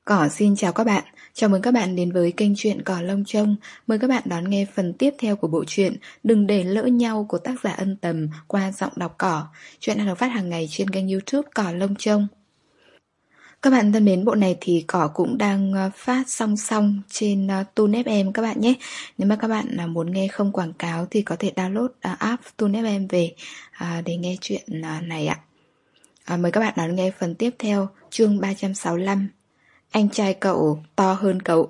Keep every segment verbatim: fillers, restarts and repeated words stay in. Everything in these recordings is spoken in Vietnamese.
Cỏ xin chào các bạn, chào mừng các bạn đến với kênh truyện Cỏ Lông Trông. Mời các bạn đón nghe phần tiếp theo của bộ truyện Đừng để lỡ nhau của tác giả Ân Tầm qua giọng đọc Cỏ. Truyện đang được phát hàng ngày trên kênh YouTube Cỏ Lông Trông. Các bạn thân mến, bộ này thì Cỏ cũng đang phát song song trên Tune ép em các bạn nhé. Nếu mà các bạn muốn nghe không quảng cáo thì có thể download app Tune ép em về để nghe chuyện này ạ. À, mời các bạn đón nghe phần tiếp theo, chương ba trăm sáu mươi lăm. Anh trai cậu to hơn cậu.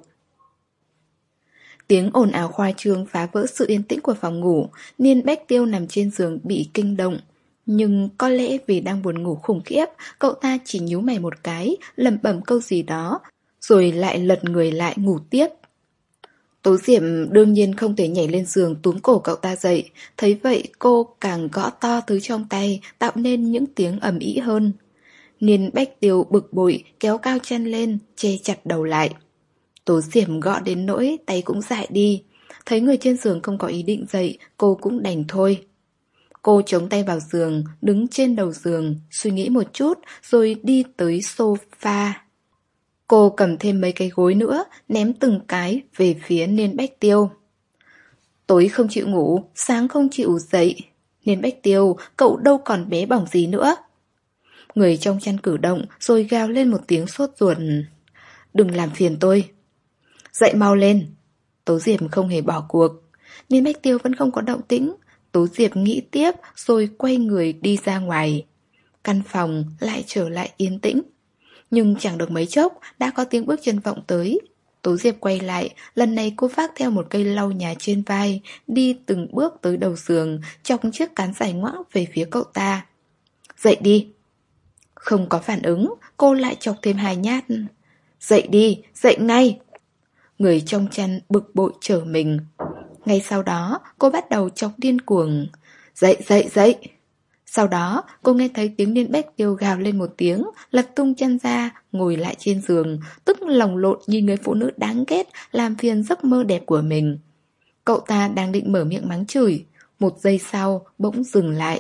Tiếng ồn ào khoa trương phá vỡ sự yên tĩnh của phòng ngủ. Niên Bách Tiêu nằm trên giường bị kinh động. Nhưng có lẽ vì đang buồn ngủ khủng khiếp, cậu ta chỉ nhíu mày một cái, lẩm bẩm câu gì đó, rồi lại lật người lại ngủ tiếp. Tố Diệp đương nhiên không thể nhảy lên giường túm cổ cậu ta dậy. Thấy vậy cô càng gõ to thứ trong tay, tạo nên những tiếng ầm ĩ hơn. Niên Bách Tiêu bực bội kéo cao chân lên, che chặt đầu lại. Tố Diệp gõ đến nỗi tay cũng dại đi. Thấy người trên giường không có ý định dậy, cô cũng đành thôi. Cô chống tay vào giường, đứng trên đầu giường, suy nghĩ một chút rồi đi tới sofa. Cô cầm thêm mấy cái gối nữa, ném từng cái về phía Niên Bách Tiêu. Tối không chịu ngủ, sáng không chịu dậy. Niên Bách Tiêu, cậu đâu còn bé bỏng gì nữa. Người trong chăn cử động rồi gào lên một tiếng sốt ruột. Đừng làm phiền tôi. Dậy mau lên. Tố Diệp không hề bỏ cuộc. Niên Bách Tiêu vẫn không có động tĩnh. Tố Diệp nghĩ tiếp rồi quay người đi ra ngoài. Căn phòng lại trở lại yên tĩnh. Nhưng chẳng được mấy chốc đã có tiếng bước chân vọng tới. Tố Diệp quay lại, lần này cô vác theo một cây lau nhà trên vai, đi từng bước tới đầu giường, chọc chiếc cán dài ngoãng về phía cậu ta. Dậy đi. Không có phản ứng, cô lại chọc thêm hai nhát. Dậy đi, dậy ngay. Người trong chăn bực bội trở mình. Ngay sau đó, cô bắt đầu chọc điên cuồng. Dậy, dậy, dậy. Sau đó, cô nghe thấy tiếng Niên Bách Tiêu gào lên một tiếng, lật tung chăn ra, ngồi lại trên giường, tức lồng lộn như người phụ nữ đáng ghét, làm phiền giấc mơ đẹp của mình. Cậu ta đang định mở miệng mắng chửi, một giây sau, bỗng dừng lại.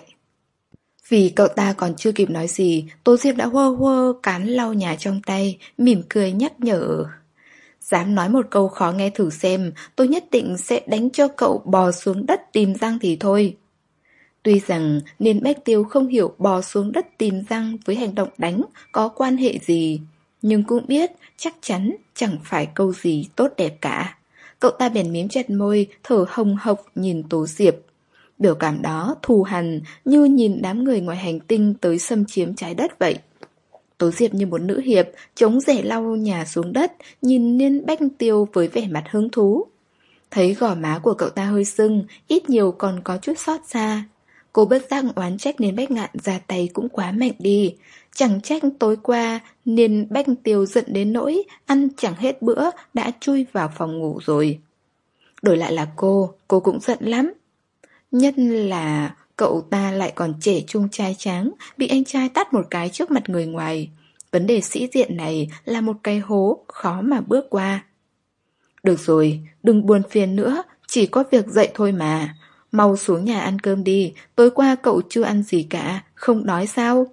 Vì cậu ta còn chưa kịp nói gì, Tố Diệp đã hơ hơ cán lau nhà trong tay, mỉm cười nhắc nhở. Dám nói một câu khó nghe thử xem, tôi nhất định sẽ đánh cho cậu bò xuống đất tìm răng thì thôi. Tuy rằng Niên Bách Tiêu không hiểu bò xuống đất tìm răng với hành động đánh có quan hệ gì, nhưng cũng biết chắc chắn chẳng phải câu gì tốt đẹp cả. Cậu ta bèn mím chặt môi, thở hồng hộc nhìn Tố Diệp. Biểu cảm đó thù hằn như nhìn đám người ngoài hành tinh tới xâm chiếm trái đất vậy. Tố Diệp như một nữ hiệp, chống rẻ lau nhà xuống đất, nhìn Niên Bách Tiêu với vẻ mặt hứng thú. Thấy gò má của cậu ta hơi sưng, ít nhiều còn có chút xót xa. Cô bất giác oán trách Niên Bách Ngạn ra tay cũng quá mạnh đi. Chẳng trách tối qua Niên Bách Tiêu giận đến nỗi ăn chẳng hết bữa đã chui vào phòng ngủ rồi. Đổi lại là cô, cô cũng giận lắm. Nhất là cậu ta lại còn trẻ trung trai tráng, bị anh trai tát một cái trước mặt người ngoài. Vấn đề sĩ diện này là một cái hố khó mà bước qua. Được rồi, đừng buồn phiền nữa, chỉ có việc dậy thôi mà. Mau xuống nhà ăn cơm đi, tối qua cậu chưa ăn gì cả, không đói sao?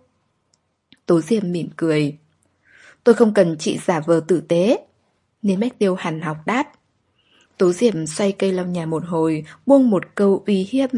Tố Diệp mỉm cười. Tôi không cần chị giả vờ tử tế. Niên Bách Tiêu hằn học đáp. Tố Diệp xoay cây lau nhà một hồi, buông một câu uy hiếp.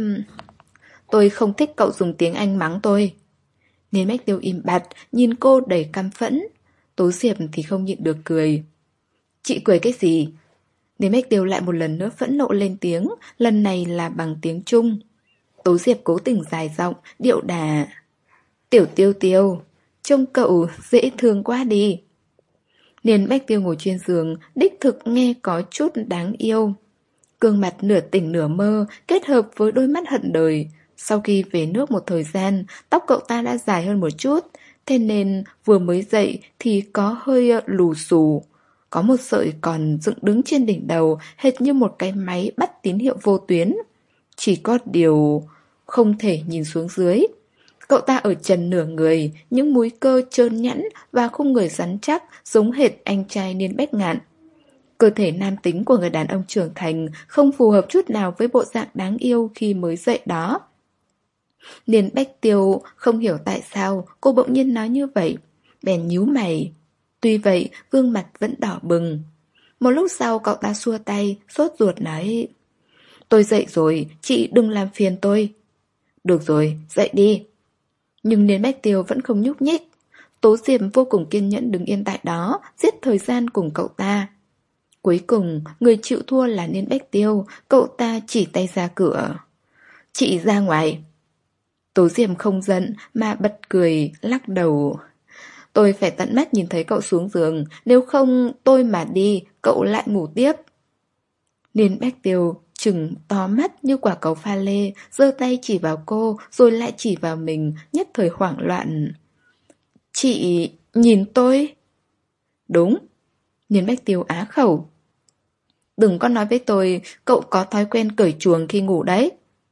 Tôi không thích cậu dùng tiếng Anh mắng tôi. Niên Bách Tiêu im bặt, nhìn cô đầy căm phẫn. Tố Diệp thì không nhịn được cười. Chị cười cái gì? Niên Bách Tiêu lại một lần nữa phẫn nộ lên tiếng, lần này là bằng tiếng Trung. Tố Diệp cố tình dài giọng, điệu đà. Tiểu Tiêu Tiêu, trông cậu dễ thương quá đi. Niên Bách Tiêu ngồi trên giường, đích thực nghe có chút đáng yêu. Gương mặt nửa tỉnh nửa mơ, kết hợp với đôi mắt hận đời. Sau khi về nước một thời gian, tóc cậu ta đã dài hơn một chút, thế nên vừa mới dậy thì có hơi lù xù. Có một sợi còn dựng đứng trên đỉnh đầu, hệt như một cái máy bắt tín hiệu vô tuyến. Chỉ có điều không thể nhìn xuống dưới. Cậu ta ở trần nửa người, những múi cơ trơn nhẵn và khung người rắn chắc giống hệt anh trai Niên Bách Ngạn. Cơ thể nam tính của người đàn ông trưởng thành không phù hợp chút nào với bộ dạng đáng yêu khi mới dậy đó. Niên Bách Tiêu không hiểu tại sao cô bỗng nhiên nói như vậy, bèn nhíu mày. Tuy vậy, gương mặt vẫn đỏ bừng. Một lúc sau cậu ta xua tay, sốt ruột nói: Tôi dậy rồi, chị đừng làm phiền tôi. Được rồi, dậy đi. Nhưng Niên Bách Tiêu vẫn không nhúc nhích. Tố Diệp vô cùng kiên nhẫn đứng yên tại đó, giết thời gian cùng cậu ta. Cuối cùng, người chịu thua là Niên Bách Tiêu, cậu ta chỉ tay ra cửa. Chị ra ngoài. Tố Diệp không giận mà bật cười, lắc đầu. Tôi phải tận mắt nhìn thấy cậu xuống giường, nếu không tôi mà đi, cậu lại ngủ tiếp. Niên Bách Tiêu trừng to mắt như quả cầu pha lê, giơ tay chỉ vào cô, rồi lại chỉ vào mình, nhất thời hoảng loạn. Chị nhìn tôi? Đúng. Niên Bách Tiêu á khẩu. Đừng có nói với tôi, cậu có thói quen cởi chuồng khi ngủ đấy.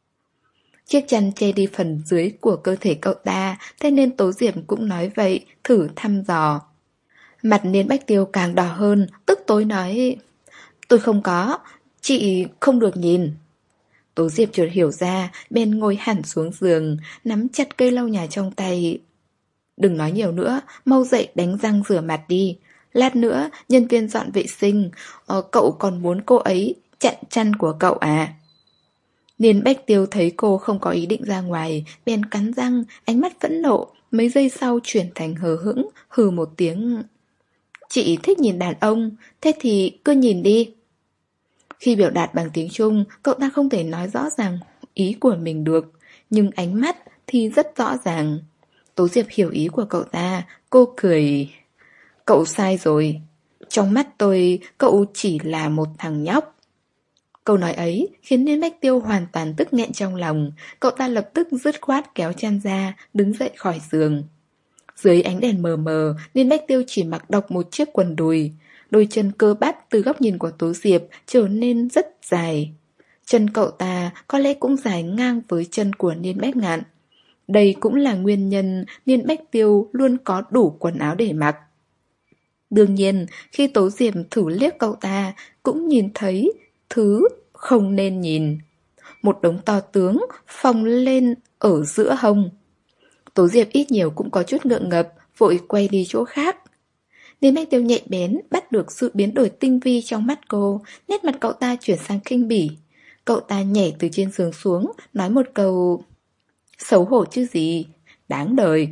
Chiếc chăn che đi phần dưới của cơ thể cậu ta, thế nên Tố Diệp cũng nói vậy, thử thăm dò. Mặt Niên Bách Tiêu càng đỏ hơn, tức tối nói: Tôi không có, chị không được nhìn. Tố Diệp chợt hiểu ra, bên ngồi hẳn xuống giường, nắm chặt cây lau nhà trong tay. Đừng nói nhiều nữa, mau dậy đánh răng rửa mặt đi. Lát nữa, nhân viên dọn vệ sinh, ờ, cậu còn muốn cô ấy chặn chăn của cậu à? Niên Bách Tiêu thấy cô không có ý định ra ngoài, bèn cắn răng, ánh mắt phẫn nộ, mấy giây sau chuyển thành hờ hững, hừ một tiếng. Chị thích nhìn đàn ông, thế thì cứ nhìn đi. Khi biểu đạt bằng tiếng Trung, cậu ta không thể nói rõ ràng ý của mình được, nhưng ánh mắt thì rất rõ ràng. Tố Diệp hiểu ý của cậu ta, cô cười. Cậu sai rồi, trong mắt tôi cậu chỉ là một thằng nhóc. Câu nói ấy khiến Niên Bách Tiêu hoàn toàn tức nghẹn trong lòng, cậu ta lập tức dứt khoát kéo chăn ra, đứng dậy khỏi giường. Dưới ánh đèn mờ mờ, Niên Bách Tiêu chỉ mặc độc một chiếc quần đùi. Đôi chân cơ bắp từ góc nhìn của Tố Diệp trở nên rất dài. Chân cậu ta có lẽ cũng dài ngang với chân của Niên Bách Ngạn. Đây cũng là nguyên nhân Niên Bách Tiêu luôn có đủ quần áo để mặc. Đương nhiên, khi Tố Diệp thử liếc cậu ta, cũng nhìn thấy thứ không nên nhìn. Một đống to tướng phồng lên ở giữa hông. Tố Diệp ít nhiều cũng có chút ngượng ngập, vội quay đi chỗ khác. Niên Bách Tiêu nhạy bén, bắt được sự biến đổi tinh vi trong mắt cô, nét mặt cậu ta chuyển sang khinh bỉ. Cậu ta nhảy từ trên giường xuống, nói một câu: Xấu hổ chứ gì, đáng đời.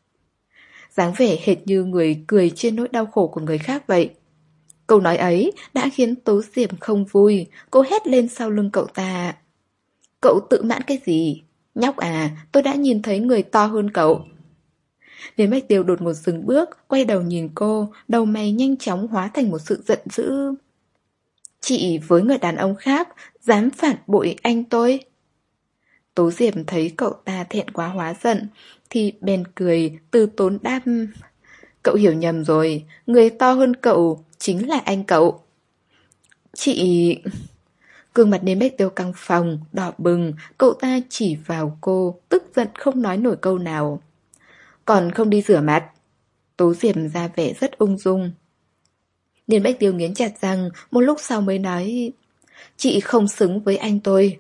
Dáng vẻ hệt như người cười trên nỗi đau khổ của người khác vậy. Câu nói ấy đã khiến Tố Diệp không vui, cô hét lên sau lưng cậu ta. Cậu tự mãn cái gì? Nhóc à, tôi đã nhìn thấy người to hơn cậu. Niên Bách Tiêu đột ngột dừng bước, quay đầu nhìn cô, đầu mày nhanh chóng hóa thành một sự giận dữ. Chị với người đàn ông khác, dám phản bội anh tôi. Tố Diệp thấy cậu ta thẹn quá hóa giận, thì bèn cười, từ tốn đáp. Cậu hiểu nhầm rồi, người to hơn cậu chính là anh cậu. Chị... Gương mặt Niên Bách Tiêu căng phồng, đỏ bừng, cậu ta chỉ vào cô, tức giận không nói nổi câu nào. Còn không đi rửa mặt. Tố Diệp ra vẻ rất ung dung. Niên Bách Tiêu nghiến chặt răng, một lúc sau mới nói. Chị không xứng với anh tôi.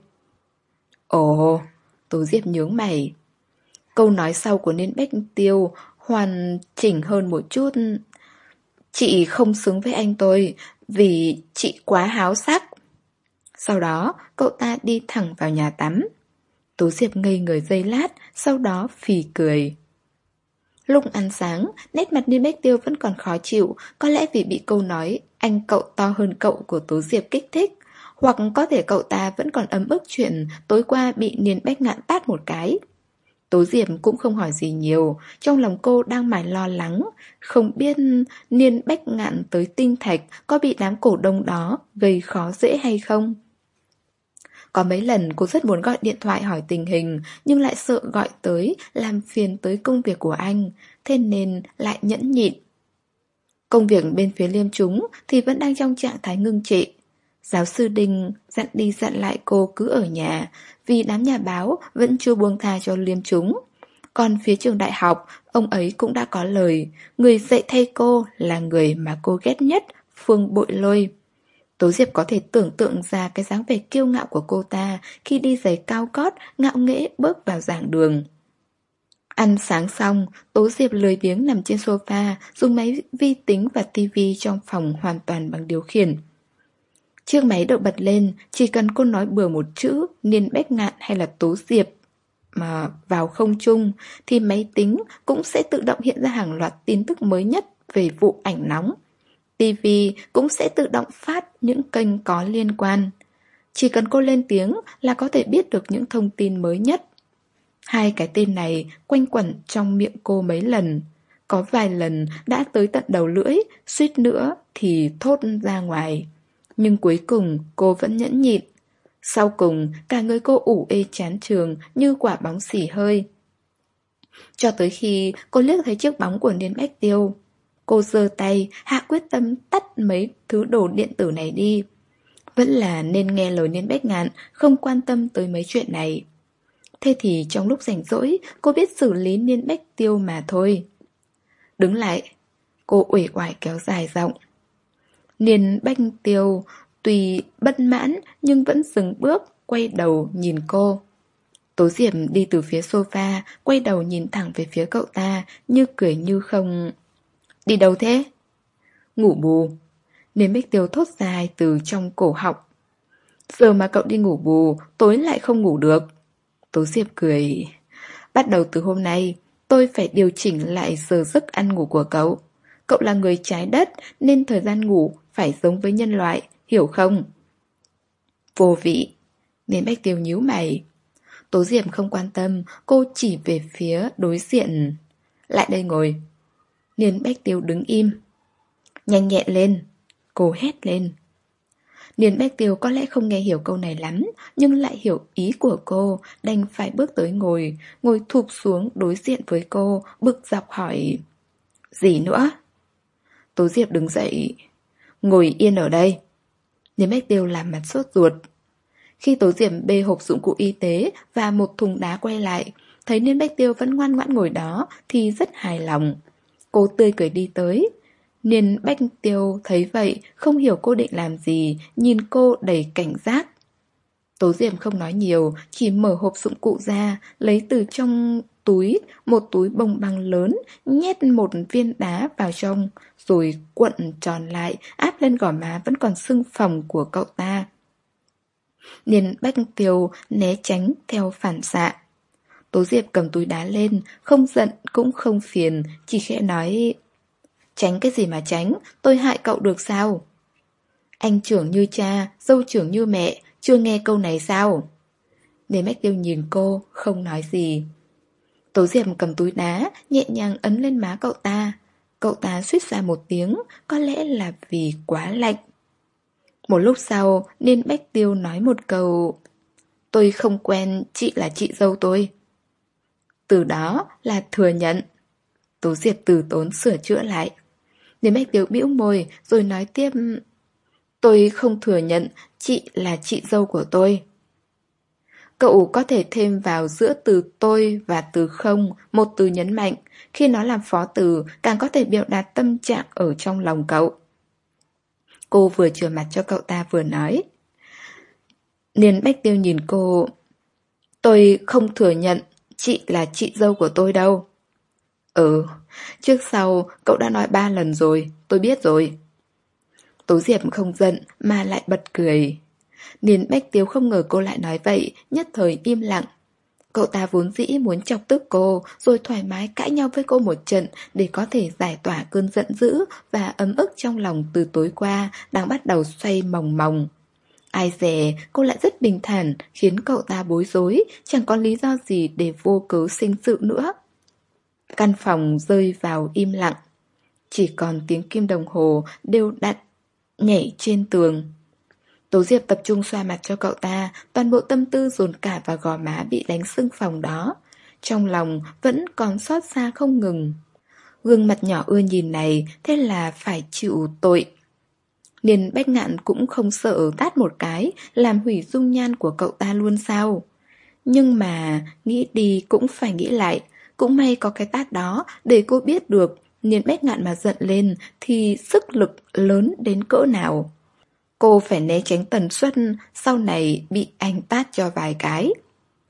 Ồ, Tố Diệp nhướng mày. Câu nói sau của Niên Bách Tiêu hoàn chỉnh hơn một chút. Chị không xứng với anh tôi vì chị quá háo sắc. Sau đó, cậu ta đi thẳng vào nhà tắm. Tố Diệp ngây người giây lát, sau đó phì cười. Lúc ăn sáng, nét mặt Niên Bách Tiêu vẫn còn khó chịu, có lẽ vì bị câu nói anh cậu to hơn cậu của Tố Diệp kích thích, hoặc có thể cậu ta vẫn còn ấm ức chuyện tối qua bị Niên Bách Ngạn tát một cái. Tố Diệp cũng không hỏi gì nhiều, trong lòng cô đang mải lo lắng, không biết Niên Bách Ngạn tới Tinh Thạch có bị đám cổ đông đó gây khó dễ hay không. Có mấy lần cô rất muốn gọi điện thoại hỏi tình hình, nhưng lại sợ gọi tới làm phiền tới công việc của anh, thế nên lại nhẫn nhịn. Công việc bên phía Liêm Chúng thì vẫn đang trong trạng thái ngưng trệ. Giáo sư Đinh dặn đi dặn lại cô cứ ở nhà, vì đám nhà báo vẫn chưa buông tha cho Liêm Chúng. Còn phía trường đại học, ông ấy cũng đã có lời, người dạy thay cô là người mà cô ghét nhất, Phương Bội Lôi. Tố Diệp có thể tưởng tượng ra cái dáng vẻ kiêu ngạo của cô ta khi đi giày cao gót, ngạo nghễ bước vào giảng đường. Ăn sáng xong, Tố Diệp lười biếng nằm trên sofa, dùng máy vi tính và tivi trong phòng hoàn toàn bằng điều khiển. Chiếc máy được bật lên, chỉ cần cô nói bừa một chữ, Niên Bách Ngạn hay là Tố Diệp mà vào không trung, thì máy tính cũng sẽ tự động hiện ra hàng loạt tin tức mới nhất về vụ ảnh nóng. tivi cũng sẽ tự động phát những kênh có liên quan. Chỉ cần cô lên tiếng là có thể biết được những thông tin mới nhất. Hai cái tên này quanh quẩn trong miệng cô mấy lần. Có vài lần đã tới tận đầu lưỡi, suýt nữa thì thốt ra ngoài. Nhưng cuối cùng cô vẫn nhẫn nhịn. Sau cùng cả người cô ủ ê chán trường như quả bóng xỉ hơi. Cho tới khi cô liếc thấy chiếc bóng của Niên Bách Tiêu, cô giơ tay hạ quyết tâm tắt mấy thứ đồ điện tử này đi. Vẫn là nên nghe lời Niên Bách Ngạn, không quan tâm tới mấy chuyện này. Thế thì trong lúc rảnh rỗi, cô biết xử lý Niên Bách Tiêu mà thôi. Đứng lại, cô uể oải kéo dài giọng. Niên Bách Tiêu tuy bất mãn nhưng vẫn dừng bước, quay đầu nhìn cô. Tố Diệp đi từ phía sofa, quay đầu nhìn thẳng về phía cậu ta, như cười như không. Đi đâu thế? Ngủ bù. Niên Bách Tiêu thốt dài từ trong cổ họng. Giờ mà cậu đi ngủ bù, tối lại không ngủ được. Tố Diệp cười. Bắt đầu từ hôm nay, tôi phải điều chỉnh lại giờ giấc ăn ngủ của cậu. Cậu là người trái đất nên thời gian ngủ phải giống với nhân loại, hiểu không? Vô vị. Niên Bách Tiêu nhíu mày. Tố Diệp không quan tâm, cô chỉ về phía đối diện. Lại đây ngồi. Niên Bách Tiêu đứng im. Nhanh nhẹn lên. Cô hét lên. Niên Bách Tiêu có lẽ không nghe hiểu câu này lắm, nhưng lại hiểu ý của cô, đành phải bước tới ngồi, ngồi thụp xuống đối diện với cô, bực dọc hỏi. Gì nữa? Tố Diệp đứng dậy. Ngồi yên ở đây. Niên Bách Tiêu làm mặt sốt ruột. Khi Tố Diệp bê hộp dụng cụ y tế và một thùng đá quay lại, thấy Niên Bách Tiêu vẫn ngoan ngoãn ngồi đó thì rất hài lòng. Cô tươi cười đi tới. Niên Bách Tiêu thấy vậy, không hiểu cô định làm gì, nhìn cô đầy cảnh giác. Tố Diệp không nói nhiều, chỉ mở hộp dụng cụ ra, lấy từ trong túi một túi bông băng lớn, nhét một viên đá vào trong, rồi cuộn tròn lại, áp lên gò má vẫn còn sưng phồng của cậu ta. Niên Bách Tiêu né tránh theo phản xạ. Tố Diệp cầm túi đá lên, không giận cũng không phiền, chỉ khẽ nói. Tránh cái gì mà tránh, tôi hại cậu được sao? Anh trưởng như cha, dâu trưởng như mẹ, chưa nghe câu này sao? Niên Bách Tiêu nhìn cô, không nói gì. Tố Diệp cầm túi đá, nhẹ nhàng ấn lên má cậu ta. Cậu ta suýt ra một tiếng, có lẽ là vì quá lạnh. Một lúc sau, Niên Bách Tiêu nói một câu. Tôi không quen, chị là chị dâu tôi. Từ đó là thừa nhận. Tố Diệp từ tốn sửa chữa lại. Niên Bách Tiêu bĩu môi rồi nói tiếp. Tôi không thừa nhận chị là chị dâu của tôi. Cậu có thể thêm vào giữa từ tôi và từ không một từ nhấn mạnh. Khi nó làm phó từ, càng có thể biểu đạt tâm trạng ở trong lòng cậu. Cô vừa chừa mặt cho cậu ta vừa nói. Niên Bách Tiêu nhìn cô. Tôi không thừa nhận chị là chị dâu của tôi đâu. Ừ, trước sau cậu đã nói ba lần rồi, tôi biết rồi. Tố Diệp không giận mà lại bật cười. Niên Bách Tiêu không ngờ cô lại nói vậy, nhất thời im lặng. Cậu ta vốn dĩ muốn chọc tức cô, rồi thoải mái cãi nhau với cô một trận để có thể giải tỏa cơn giận dữ và ấm ức trong lòng từ tối qua đang bắt đầu xoay mòng mòng. Ai dè cô lại rất bình thản, khiến cậu ta bối rối, chẳng có lý do gì để vô cớ sinh sự nữa. Căn phòng rơi vào im lặng. Chỉ còn tiếng kim đồng hồ đều đặn nhảy trên tường. Tố Diệp tập trung xoa mặt cho cậu ta, toàn bộ tâm tư dồn cả vào gò má bị đánh sưng phồng đó. Trong lòng vẫn còn xót xa không ngừng. Gương mặt nhỏ ưa nhìn này, thế là phải chịu tội. Niên Bách Ngạn cũng không sợ tát một cái, làm hủy dung nhan của cậu ta luôn sao. Nhưng mà nghĩ đi cũng phải nghĩ lại. Cũng may có cái tát đó để cô biết được Niên Bách Ngạn mà giận lên thì sức lực lớn đến cỡ nào. Cô phải né tránh tần suất sau này bị anh tát cho vài cái.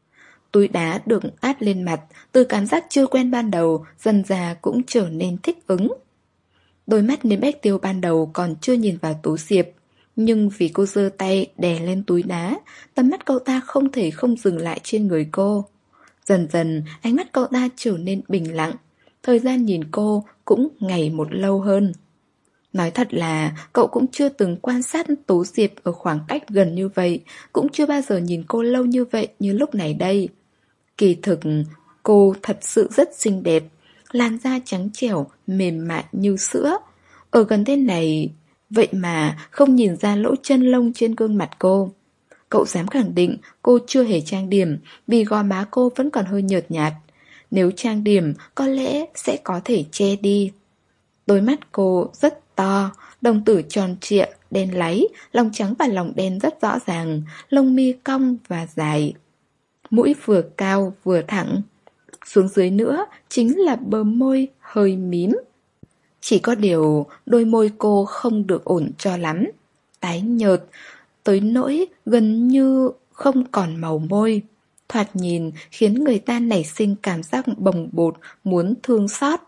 Túi đá được át lên mặt, từ cảm giác chưa quen ban đầu, dần dà cũng trở nên thích ứng. Đôi mắt Niên Bách Tiêu ban đầu còn chưa nhìn vào Tố Diệp, nhưng vì cô giơ tay đè lên túi đá, tầm mắt cậu ta không thể không dừng lại trên người cô. Dần dần, ánh mắt cậu ta trở nên bình lặng, thời gian nhìn cô cũng ngày một lâu hơn. Nói thật là cậu cũng chưa từng quan sát Tố Diệp ở khoảng cách gần như vậy, cũng chưa bao giờ nhìn cô lâu như vậy như lúc này đây. Kỳ thực, cô thật sự rất xinh đẹp, làn da trắng trẻo, mềm mại như sữa. Ở gần thế này, vậy mà không nhìn ra lỗ chân lông trên gương mặt cô. Cậu dám khẳng định cô chưa hề trang điểm, vì gò má cô vẫn còn hơi nhợt nhạt. Nếu trang điểm, có lẽ sẽ có thể che đi. Đôi mắt cô rất to, đồng tử tròn trịa, đen láy, lòng trắng và lòng đen rất rõ ràng, lông mi cong và dài. Mũi vừa cao vừa thẳng. Xuống dưới nữa chính là bờ môi hơi mím. Chỉ có điều đôi môi cô không được ổn cho lắm, tái nhợt, tới nỗi gần như không còn màu môi. Thoạt nhìn khiến người ta nảy sinh cảm giác bồng bột, muốn thương xót.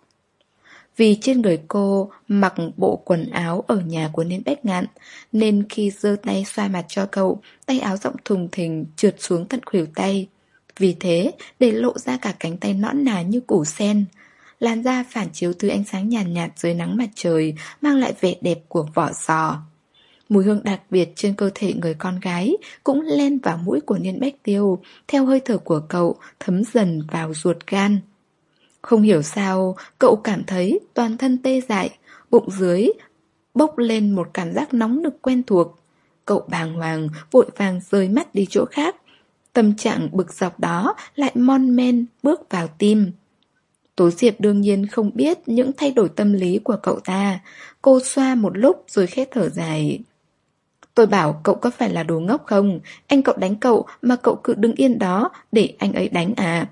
Vì trên người cô mặc bộ quần áo ở nhà của Niên Bách Ngạn, nên khi giơ tay xoa mặt cho cậu, tay áo rộng thùng thình trượt xuống tận khuỷu tay. Vì thế, để lộ ra cả cánh tay nõn nà như củ sen. Làn da phản chiếu từ ánh sáng nhàn nhạt, nhạt dưới nắng mặt trời, mang lại vẻ đẹp của vỏ sò. Mùi hương đặc biệt trên cơ thể người con gái cũng len vào mũi của Niên Bách Tiêu, theo hơi thở của cậu thấm dần vào ruột gan. Không hiểu sao, cậu cảm thấy toàn thân tê dại, bụng dưới bốc lên một cảm giác nóng nực quen thuộc. Cậu bàng hoàng, vội vàng rời mắt đi chỗ khác. Tâm trạng bực dọc đó lại mon men bước vào tim. Tố Diệp đương nhiên không biết những thay đổi tâm lý của cậu ta. Cô xoa một lúc rồi khẽ thở dài. Tôi bảo cậu có phải là đồ ngốc không? Anh cậu đánh cậu mà cậu cứ đứng yên đó để anh ấy đánh à?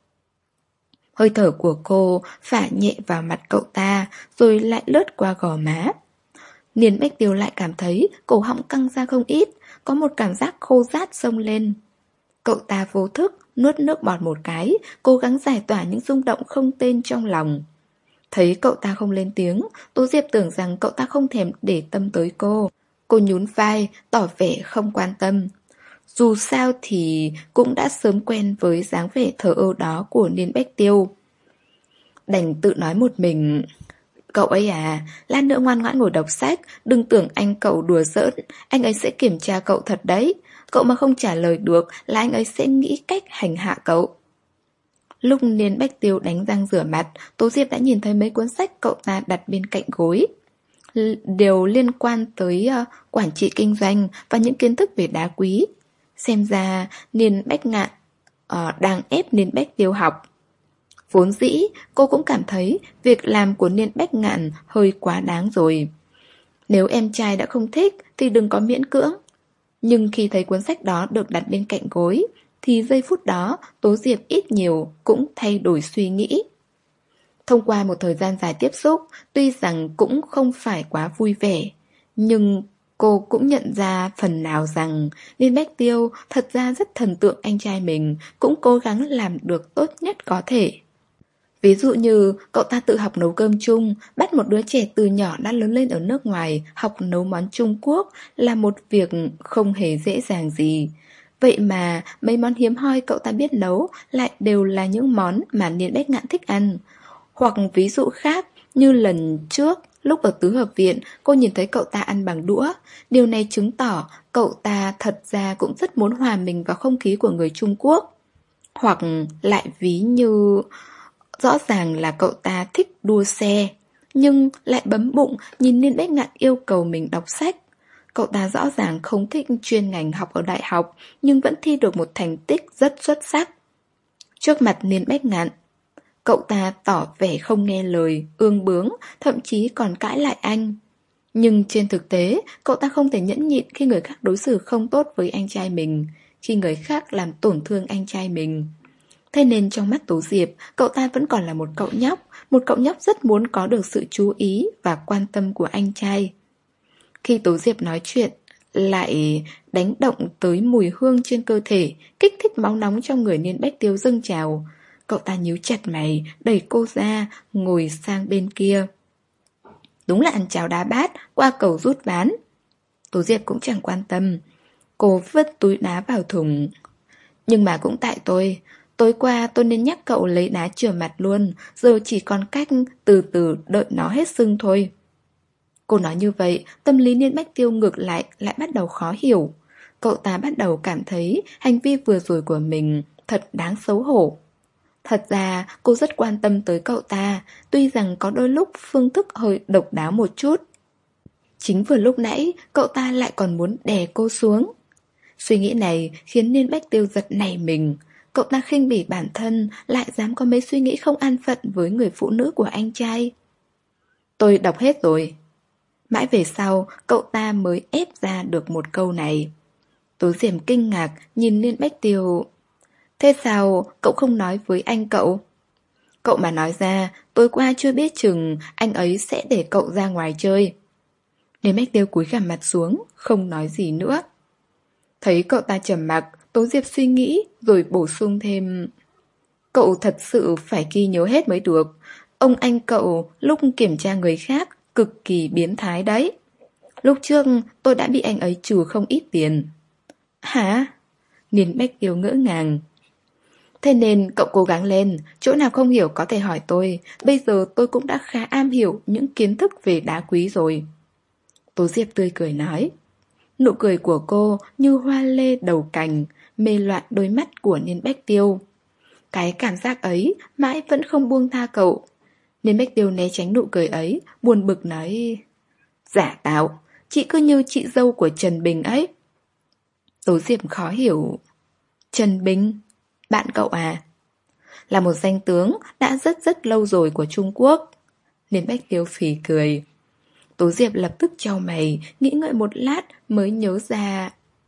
Hơi thở của cô phả nhẹ vào mặt cậu ta, rồi lại lướt qua gò má. Niên Bách Tiêu lại cảm thấy cổ họng căng ra không ít, có một cảm giác khô rát xông lên. Cậu ta vô thức nuốt nước bọt một cái, cố gắng giải tỏa những rung động không tên trong lòng. Thấy cậu ta không lên tiếng, Tố Diệp tưởng rằng cậu ta không thèm để tâm tới cô. Cô nhún vai, tỏ vẻ không quan tâm. Dù sao thì cũng đã sớm quen với dáng vẻ thờ ơ đó của Niên Bách Tiêu. Đành tự nói một mình. Cậu ấy à, lát nữa ngoan ngoãn ngồi đọc sách, đừng tưởng anh cậu đùa giỡn, anh ấy sẽ kiểm tra cậu thật đấy. Cậu mà không trả lời được là anh ấy sẽ nghĩ cách hành hạ cậu. Lúc Niên Bách Tiêu đánh răng rửa mặt, Tố Diệp đã nhìn thấy mấy cuốn sách cậu ta đặt bên cạnh gối. Đều liên quan tới uh, quản trị kinh doanh và những kiến thức về đá quý. Xem ra Niên Bách Ngạn uh, đang ép Niên Bách Tiêu học. Vốn dĩ cô cũng cảm thấy việc làm của Niên Bách Ngạn hơi quá đáng rồi. Nếu em trai đã không thích thì đừng có miễn cưỡng. Nhưng khi thấy cuốn sách đó được đặt bên cạnh gối, thì giây phút đó Tố Diệp ít nhiều cũng thay đổi suy nghĩ. Thông qua một thời gian dài tiếp xúc, tuy rằng cũng không phải quá vui vẻ, nhưng cô cũng nhận ra phần nào rằng Niên Bách Tiêu thật ra rất thần tượng anh trai mình, cũng cố gắng làm được tốt nhất có thể. Ví dụ như cậu ta tự học nấu cơm chung, bắt một đứa trẻ từ nhỏ đã lớn lên ở nước ngoài học nấu món Trung Quốc là một việc không hề dễ dàng gì. Vậy mà mấy món hiếm hoi cậu ta biết nấu lại đều là những món mà Niên Bách Ngạn thích ăn. Hoặc ví dụ khác, như lần trước lúc ở tứ hợp viện cô nhìn thấy cậu ta ăn bằng đũa. Điều này chứng tỏ cậu ta thật ra cũng rất muốn hòa mình vào không khí của người Trung Quốc. Hoặc lại ví như rõ ràng là cậu ta thích đua xe, nhưng lại bấm bụng nhìn Niên Bách Ngạn yêu cầu mình đọc sách. Cậu ta rõ ràng không thích chuyên ngành học ở đại học, nhưng vẫn thi được một thành tích rất xuất sắc. Trước mặt Niên Bách Ngạn, cậu ta tỏ vẻ không nghe lời, ương bướng, thậm chí còn cãi lại anh. Nhưng trên thực tế, cậu ta không thể nhẫn nhịn khi người khác đối xử không tốt với anh trai mình, khi người khác làm tổn thương anh trai mình. Thế nên trong mắt Tố Diệp, cậu ta vẫn còn là một cậu nhóc, một cậu nhóc rất muốn có được sự chú ý và quan tâm của anh trai. Khi Tố Diệp nói chuyện, lại đánh động tới mùi hương trên cơ thể, kích thích máu nóng trong người Niên Bách Tiêu dâng trào. Cậu ta nhíu chặt mày, đẩy cô ra, ngồi sang bên kia. Đúng là ăn cháo đá bát, qua cầu rút ván. Tố Diệp cũng chẳng quan tâm. Cô vứt túi đá vào thùng. Nhưng mà cũng tại tôi. Tối qua tôi nên nhắc cậu lấy đá chừa mặt luôn. Giờ chỉ còn cách từ từ đợi nó hết sưng thôi. Cô nói như vậy, tâm lý Niên Bách Tiêu ngược lại lại bắt đầu khó hiểu. Cậu ta bắt đầu cảm thấy hành vi vừa rồi của mình thật đáng xấu hổ. Thật ra cô rất quan tâm tới cậu ta, tuy rằng có đôi lúc phương thức hơi độc đáo một chút. Chính vừa lúc nãy, cậu ta lại còn muốn đè cô xuống. Suy nghĩ này khiến Niên Bách Tiêu giật nảy mình. Cậu ta khinh bỉ bản thân, lại dám có mấy suy nghĩ không an phận với người phụ nữ của anh trai. Tôi đọc hết rồi. Mãi về sau, cậu ta mới ép ra được một câu này. Tố Diệm kinh ngạc nhìn Niên Bách Tiêu. Thế sao cậu không nói với anh cậu? Cậu mà nói ra, tối qua chưa biết chừng anh ấy sẽ để cậu ra ngoài chơi. Niên Bách Tiêu cúi gằm mặt xuống, không nói gì nữa. Thấy cậu ta trầm mặc, Tố Diệp suy nghĩ rồi bổ sung thêm. Cậu thật sự phải ghi nhớ hết mới được. Ông anh cậu lúc kiểm tra người khác cực kỳ biến thái đấy. Lúc trước tôi đã bị anh ấy trừ không ít tiền. Hả? Niên Bách Tiêu ngỡ ngàng. Thế nên cậu cố gắng lên, chỗ nào không hiểu có thể hỏi tôi. Bây giờ tôi cũng đã khá am hiểu những kiến thức về đá quý rồi. Tố Diệp tươi cười nói. Nụ cười của cô như hoa lê đầu cành, mê loạn đôi mắt của Niên Bách Tiêu. Cái cảm giác ấy mãi vẫn không buông tha cậu. Niên Bách Tiêu né tránh nụ cười ấy, buồn bực nói. Giả tạo, chị cứ như chị dâu của Trần Bình ấy. Tố Diệp khó hiểu. Trần Bình? Bạn cậu à? Là một danh tướng đã rất rất lâu rồi của Trung Quốc. Niên Bách Tiêu phì cười. Tố Diệp lập tức chau mày, nghĩ ngợi một lát mới nhớ ra.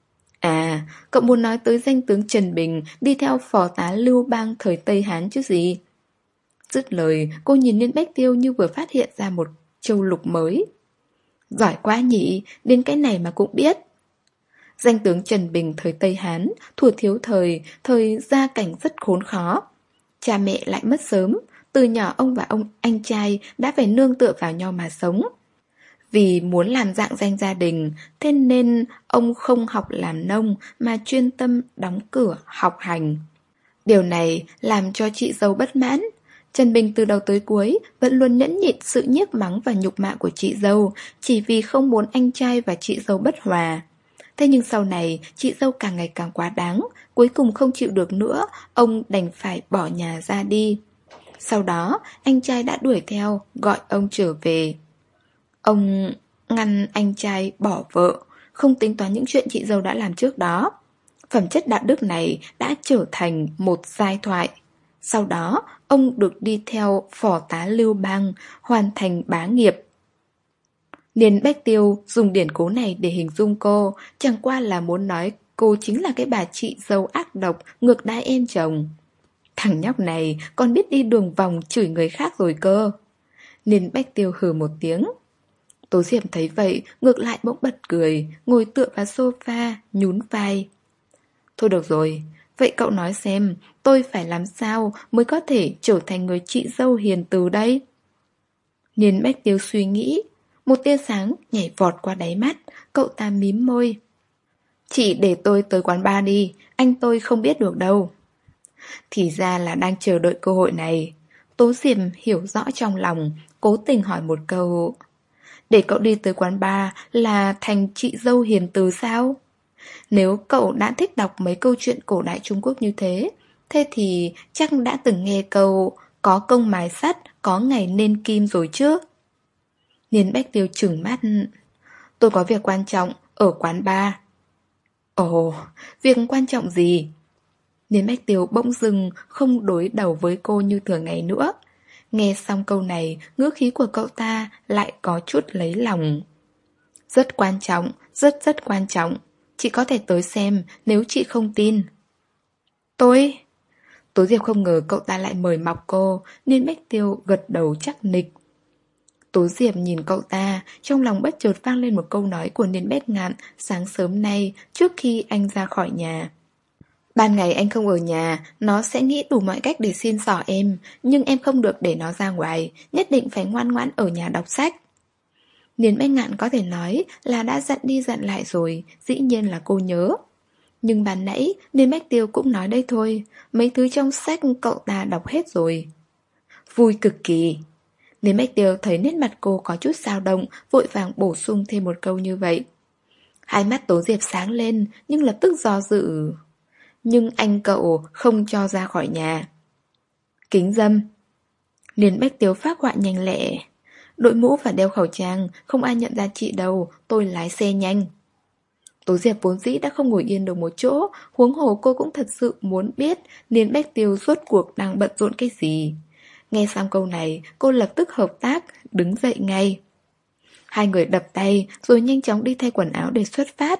À, cậu muốn nói tới danh tướng Trần Bình đi theo phò tá Lưu Bang thời Tây Hán chứ gì? Dứt lời, cô nhìn Niên Bách Tiêu như vừa phát hiện ra một châu lục mới. Giỏi quá nhỉ, đến cái này mà cũng biết. Danh tướng Trần Bình thời Tây Hán, thuở thiếu thời, thời gia cảnh rất khốn khó. Cha mẹ lại mất sớm, từ nhỏ ông và ông anh trai đã phải nương tựa vào nhau mà sống. Vì muốn làm dạng danh gia đình, thế nên ông không học làm nông mà chuyên tâm đóng cửa học hành. Điều này làm cho chị dâu bất mãn. Trần Bình từ đầu tới cuối vẫn luôn nhẫn nhịn sự nhiếc mắng và nhục mạ của chị dâu, chỉ vì không muốn anh trai và chị dâu bất hòa. Thế nhưng sau này, chị dâu càng ngày càng quá đáng, cuối cùng không chịu được nữa, ông đành phải bỏ nhà ra đi. Sau đó, anh trai đã đuổi theo, gọi ông trở về. Ông ngăn anh trai bỏ vợ, không tính toán những chuyện chị dâu đã làm trước đó. Phẩm chất đạo đức này đã trở thành một giai thoại. Sau đó, ông được đi theo phò tá Lưu Bang, hoàn thành bá nghiệp. Niên Bách Tiêu dùng điển cố này để hình dung cô, chẳng qua là muốn nói cô chính là cái bà chị dâu ác độc, ngược đãi em chồng. Thằng nhóc này còn biết đi đường vòng chửi người khác rồi cơ. Niên Bách Tiêu hừ một tiếng. Tố Diệm thấy vậy, ngược lại bỗng bật cười, ngồi tựa vào sofa, nhún vai. Thôi được rồi, vậy cậu nói xem, tôi phải làm sao mới có thể trở thành người chị dâu hiền từ đây? Niên Bách Tiêu suy nghĩ, một tia sáng nhảy vọt qua đáy mắt, cậu ta mím môi. Chị để tôi tới quán bar đi, anh tôi không biết được đâu. Thì ra là đang chờ đợi cơ hội này. Tố Diệm hiểu rõ trong lòng, cố tình hỏi một câu. Để cậu đi tới quán bar là thành chị dâu hiền từ sao? Nếu cậu đã thích đọc mấy câu chuyện cổ đại Trung Quốc như thế, thế thì chắc đã từng nghe câu có công mài sắt, có ngày nên kim rồi chứ? Niên Bách Tiêu trừng mắt. Tôi có việc quan trọng ở quán bar. Ồ, việc quan trọng gì? Niên Bách Tiêu bỗng dưng không đối đầu với cô như thường ngày nữa. Nghe xong câu này, ngữ khí của cậu ta lại có chút lấy lòng. Rất quan trọng, rất rất quan trọng. Chị có thể tới xem nếu chị không tin. Tôi? Tố Diệp không ngờ cậu ta lại mời mọc cô, nên Bách Tiêu gật đầu chắc nịch. Tố Diệp nhìn cậu ta, trong lòng bất chợt vang lên một câu nói của Niên Bét Ngạn sáng sớm nay trước khi anh ra khỏi nhà. Ban ngày anh không ở nhà, nó sẽ nghĩ đủ mọi cách để xin xỏ em, nhưng em không được để nó ra ngoài, nhất định phải ngoan ngoãn ở nhà đọc sách. Niên Bách Ngạn có thể nói là đã dặn đi dặn lại rồi, dĩ nhiên là cô nhớ. Nhưng ban nãy, Niên Bách Tiêu cũng nói đây thôi, mấy thứ trong sách cậu ta đọc hết rồi. Vui cực kỳ. Niên Bách Tiêu thấy nét mặt cô có chút dao động, vội vàng bổ sung thêm một câu như vậy. Hai mắt Tố Diệp sáng lên, nhưng lập tức do dự. Nhưng anh cậu không cho ra khỏi nhà. Kính dâm. Niên Bách Tiêu phác họa nhanh lẹ. Đội mũ và đeo khẩu trang, không ai nhận ra chị đâu, tôi lái xe nhanh. Tố Diệp vốn dĩ đã không ngồi yên được một chỗ, huống hồ cô cũng thật sự muốn biết Niên Bách Tiêu rốt cuộc đang bận rộn cái gì. Nghe xong câu này, cô lập tức hợp tác, đứng dậy ngay. Hai người đập tay rồi nhanh chóng đi thay quần áo để xuất phát.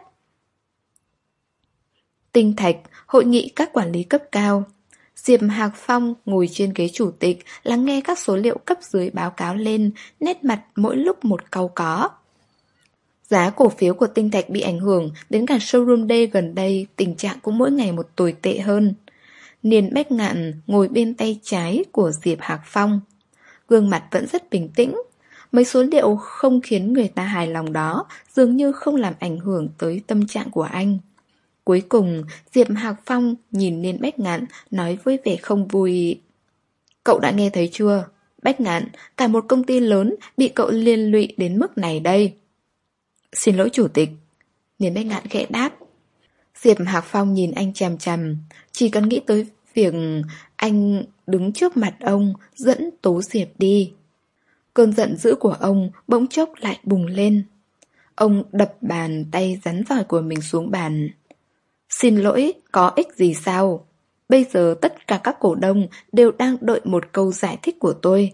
Tinh Thạch, hội nghị các quản lý cấp cao. Diệp Hạc Phong ngồi trên ghế chủ tịch, lắng nghe các số liệu cấp dưới báo cáo lên, nét mặt mỗi lúc một cau có. Giá cổ phiếu của Tinh Thạch bị ảnh hưởng, đến cả showroom day gần đây, tình trạng cũng mỗi ngày một tồi tệ hơn. Niên Bách Ngạn ngồi bên tay trái của Diệp Hạc Phong. Gương mặt vẫn rất bình tĩnh. Mấy số liệu không khiến người ta hài lòng đó dường như không làm ảnh hưởng tới tâm trạng của anh. Cuối cùng, Diệp Hạc Phong nhìn Niên Bách Ngạn, nói với vẻ không vui. Cậu đã nghe thấy chưa? Bách Ngạn, cả một công ty lớn bị cậu liên lụy đến mức này đây. Xin lỗi chủ tịch. Niên Bách Ngạn khẽ đáp. Diệp Hạc Phong nhìn anh chằm chằm, chỉ cần nghĩ tới việc anh đứng trước mặt ông dẫn Tố Diệp đi. Cơn giận dữ của ông bỗng chốc lại bùng lên. Ông đập bàn tay rắn rỏi của mình xuống bàn. Xin lỗi, có ích gì sao? Bây giờ tất cả các cổ đông đều đang đợi một câu giải thích của tôi.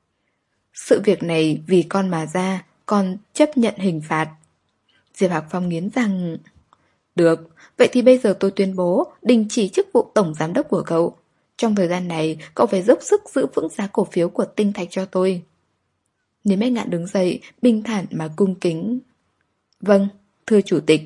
Sự việc này vì con mà ra, con chấp nhận hình phạt. Diệp Hạc Phong nghiến răng. Được, vậy thì bây giờ tôi tuyên bố đình chỉ chức vụ tổng giám đốc của cậu. Trong thời gian này, cậu phải dốc sức giữ vững giá cổ phiếu của Tinh Thạch cho tôi. Niên Bách Ngạn đứng dậy, bình thản mà cung kính. Vâng, thưa chủ tịch.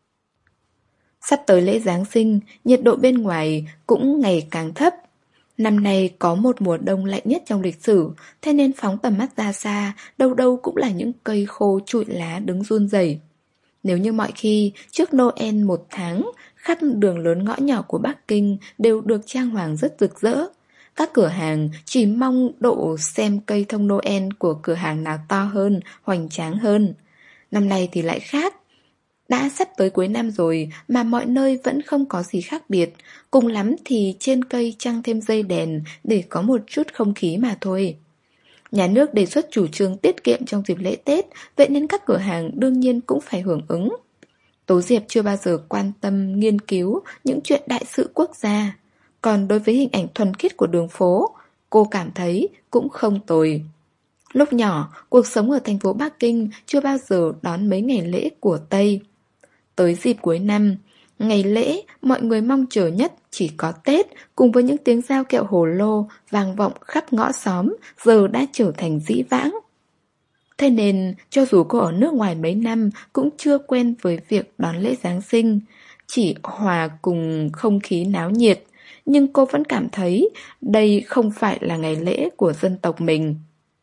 Sắp tới lễ Giáng sinh, nhiệt độ bên ngoài cũng ngày càng thấp. Năm nay có một mùa đông lạnh nhất trong lịch sử, thế nên phóng tầm mắt ra xa, đâu đâu cũng là những cây khô trụi lá đứng run rẩy. Nếu như mọi khi, trước Noel một tháng, khắp đường lớn ngõ nhỏ của Bắc Kinh đều được trang hoàng rất rực rỡ. Các cửa hàng chỉ mong độ xem cây thông Noel của cửa hàng nào to hơn, hoành tráng hơn. Năm nay thì lại khác. Đã sắp tới cuối năm rồi mà mọi nơi vẫn không có gì khác biệt, cùng lắm thì trên cây trăng thêm dây đèn để có một chút không khí mà thôi. Nhà nước đề xuất chủ trương tiết kiệm trong dịp lễ Tết, vậy nên các cửa hàng đương nhiên cũng phải hưởng ứng. Tố Diệp chưa bao giờ quan tâm nghiên cứu những chuyện đại sự quốc gia. Còn đối với hình ảnh thuần khiết của đường phố, cô cảm thấy cũng không tồi. Lúc nhỏ, cuộc sống ở thành phố Bắc Kinh chưa bao giờ đón mấy ngày lễ của Tây. Tới dịp cuối năm, ngày lễ mọi người mong chờ nhất chỉ có Tết, cùng với những tiếng dao kẹo hồ lô vang vọng khắp ngõ xóm, giờ đã trở thành dĩ vãng. Thế nên, cho dù cô ở nước ngoài mấy năm cũng chưa quen với việc đón lễ Giáng sinh, chỉ hòa cùng không khí náo nhiệt, nhưng cô vẫn cảm thấy đây không phải là ngày lễ của dân tộc mình.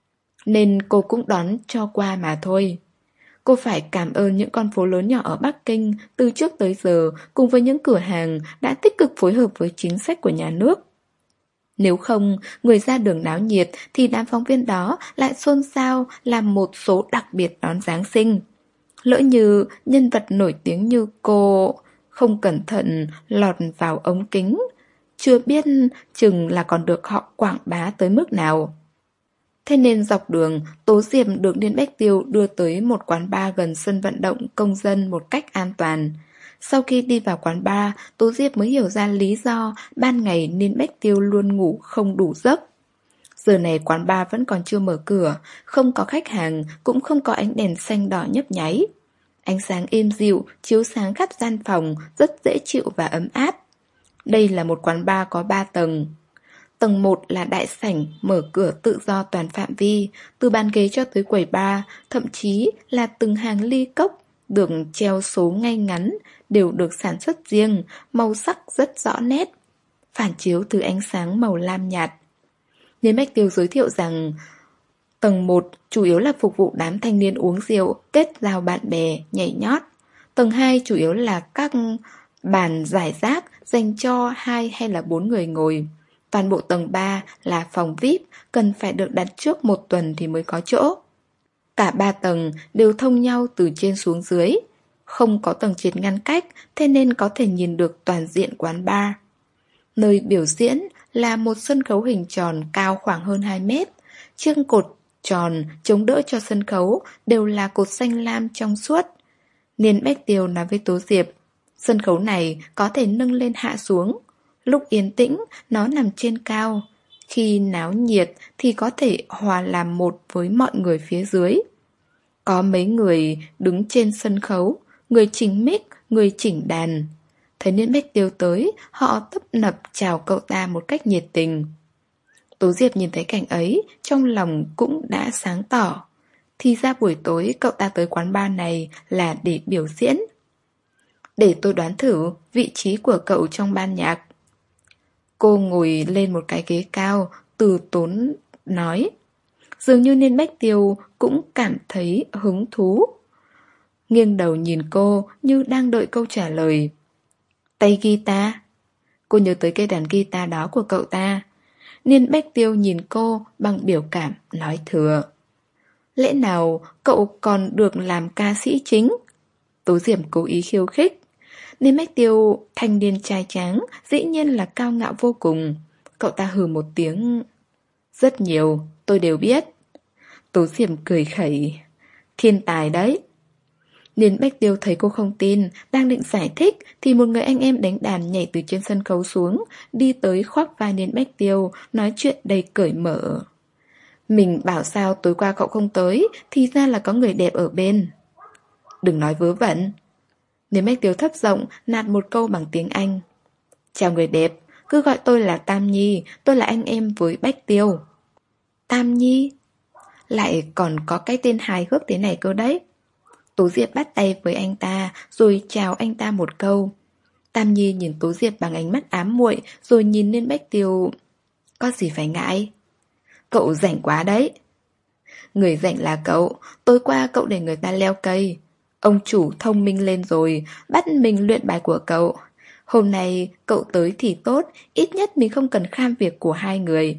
Nên cô cũng đón cho qua mà thôi. Cô phải cảm ơn những con phố lớn nhỏ ở Bắc Kinh từ trước tới giờ cùng với những cửa hàng đã tích cực phối hợp với chính sách của nhà nước. Nếu không, người ra đường náo nhiệt thì đám phóng viên đó lại xôn xao làm một số đặc biệt đón Giáng sinh. Lỡ như nhân vật nổi tiếng như cô không cẩn thận lọt vào ống kính, chưa biết chừng là còn được họ quảng bá tới mức nào. Thế nên dọc đường, Tố Diệp được Niên Bách Tiêu đưa tới một quán bar gần sân vận động công dân một cách an toàn. Sau khi đi vào quán bar, Tố Diệp mới hiểu ra lý do ban ngày Niên Bách Tiêu luôn ngủ không đủ giấc. Giờ này quán bar vẫn còn chưa mở cửa, không có khách hàng, cũng không có ánh đèn xanh đỏ nhấp nháy. Ánh sáng êm dịu, chiếu sáng khắp gian phòng, rất dễ chịu và ấm áp. Đây là một quán bar có ba tầng. Tầng một là đại sảnh mở cửa tự do toàn phạm vi, từ bàn ghế cho tới quầy bar, thậm chí là từng hàng ly cốc được treo số ngay ngắn, đều được sản xuất riêng, màu sắc rất rõ nét, phản chiếu từ ánh sáng màu lam nhạt. Nên Bách Tiêu giới thiệu rằng tầng một chủ yếu là phục vụ đám thanh niên uống rượu, kết giao bạn bè, nhảy nhót. Tầng hai chủ yếu là các bàn giải rác dành cho hai hay là bốn người ngồi. Toàn bộ tầng ba là phòng vi ai pi, cần phải được đặt trước một tuần thì mới có chỗ. Cả ba tầng đều thông nhau từ trên xuống dưới, không có tầng trệt ngăn cách, thế nên có thể nhìn được toàn diện quán bar. Nơi biểu diễn là một sân khấu hình tròn cao khoảng hơn hai mét. Chiếc cột tròn chống đỡ cho sân khấu đều là cột xanh lam trong suốt. Nên Bách Tiêu nói với Tố Diệp, sân khấu này có thể nâng lên hạ xuống. Lúc yên tĩnh, nó nằm trên cao. Khi náo nhiệt thì có thể hòa làm một với mọi người phía dưới. Có mấy người đứng trên sân khấu, người chỉnh mic, người chỉnh đàn. Thấy nên Bách Tiêu tới, họ tấp nập chào cậu ta một cách nhiệt tình. Tố Diệp nhìn thấy cảnh ấy, trong lòng cũng đã sáng tỏ. Thì ra buổi tối cậu ta tới quán bar này là để biểu diễn. Để tôi đoán thử vị trí của cậu trong ban nhạc. Cô ngồi lên một cái ghế cao, từ tốn nói. Dường như nên Bách Tiêu cũng cảm thấy hứng thú. Nghiêng đầu nhìn cô như đang đợi câu trả lời. Tay guitar. Cô nhớ tới cây đàn guitar đó của cậu ta. Nên Bách Tiêu nhìn cô bằng biểu cảm nói thừa. Lẽ nào cậu còn được làm ca sĩ chính? Tố Diệp cố ý khiêu khích. Nên Bách Tiêu thanh niên trai tráng, dĩ nhiên là cao ngạo vô cùng. Cậu ta hừ một tiếng. Rất nhiều, tôi đều biết. Tố Diệp cười khẩy. Thiên tài đấy. Nên Bách Tiêu thấy cô không tin, đang định giải thích thì một người anh em đánh đàn nhảy từ trên sân khấu xuống, đi tới khoác vai Nên Bách Tiêu, nói chuyện đầy cởi mở. Mình bảo sao tối qua cậu không tới, thì ra là có người đẹp ở bên. Đừng nói vớ vẩn. Nên Bách Tiêu thấp giọng nạt một câu bằng tiếng Anh. Chào người đẹp, cứ gọi tôi là Tam Nhi, tôi là anh em với Bách Tiêu. Tam Nhi? Lại còn có cái tên hài hước thế này cơ đấy. Tố Diệp bắt tay với anh ta, rồi chào anh ta một câu. Tam Nhi nhìn Tố Diệp bằng ánh mắt ám muội, rồi nhìn lên Bách Tiêu. Có gì phải ngại? Cậu rảnh quá đấy. Người rảnh là cậu, tối qua cậu để người ta leo cây. Ông chủ thông minh lên rồi, bắt mình luyện bài của cậu. Hôm nay cậu tới thì tốt, ít nhất mình không cần kham việc của hai người.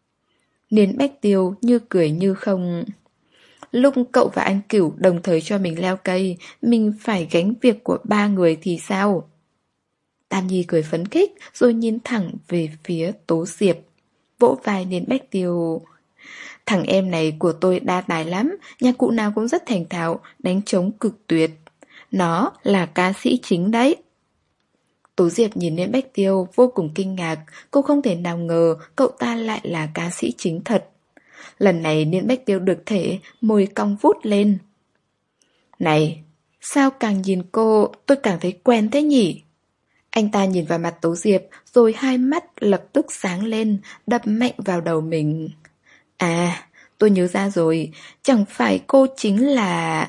Nên Bách Tiêu như cười như không. Lúc cậu và anh Cửu đồng thời cho mình leo cây, mình phải gánh việc của ba người thì sao? Tam Nhi cười phấn khích rồi nhìn thẳng về phía Tố Diệp, vỗ vai Nên Bách Tiêu. Thằng em này của tôi đa tài lắm, nhạc cụ nào cũng rất thành thạo, đánh trống cực tuyệt. Nó là ca sĩ chính đấy. Tố Diệp nhìn Nên Bách Tiêu vô cùng kinh ngạc, cô không thể nào ngờ cậu ta lại là ca sĩ chính thật. Lần này Nên Bách Tiêu được thể, môi cong vút lên. Này, sao càng nhìn cô tôi càng thấy quen thế nhỉ? Anh ta nhìn vào mặt Tố Diệp, rồi hai mắt lập tức sáng lên, đập mạnh vào đầu mình. À, tôi nhớ ra rồi, chẳng phải cô chính là...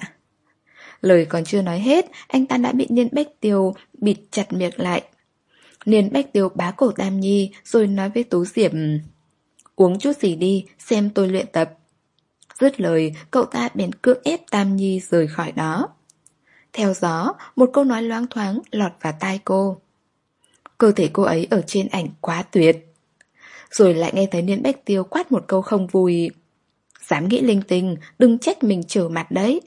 Lời còn chưa nói hết, anh ta đã bị Niên Bách Tiêu bịt chặt miệng lại. Niên Bách Tiêu bá cổ Tam Nhi, rồi nói với Tố Diệp. Uống chút gì đi, xem tôi luyện tập. Dứt lời, cậu ta bèn cưỡng ép Tam Nhi rời khỏi đó. Theo gió, một câu nói loáng thoáng lọt vào tai cô. Cơ thể cô ấy ở trên ảnh quá tuyệt. Rồi lại nghe thấy Niên Bách Tiêu quát một câu không vui. Dám nghĩ linh tinh, đừng trách mình trở mặt đấy.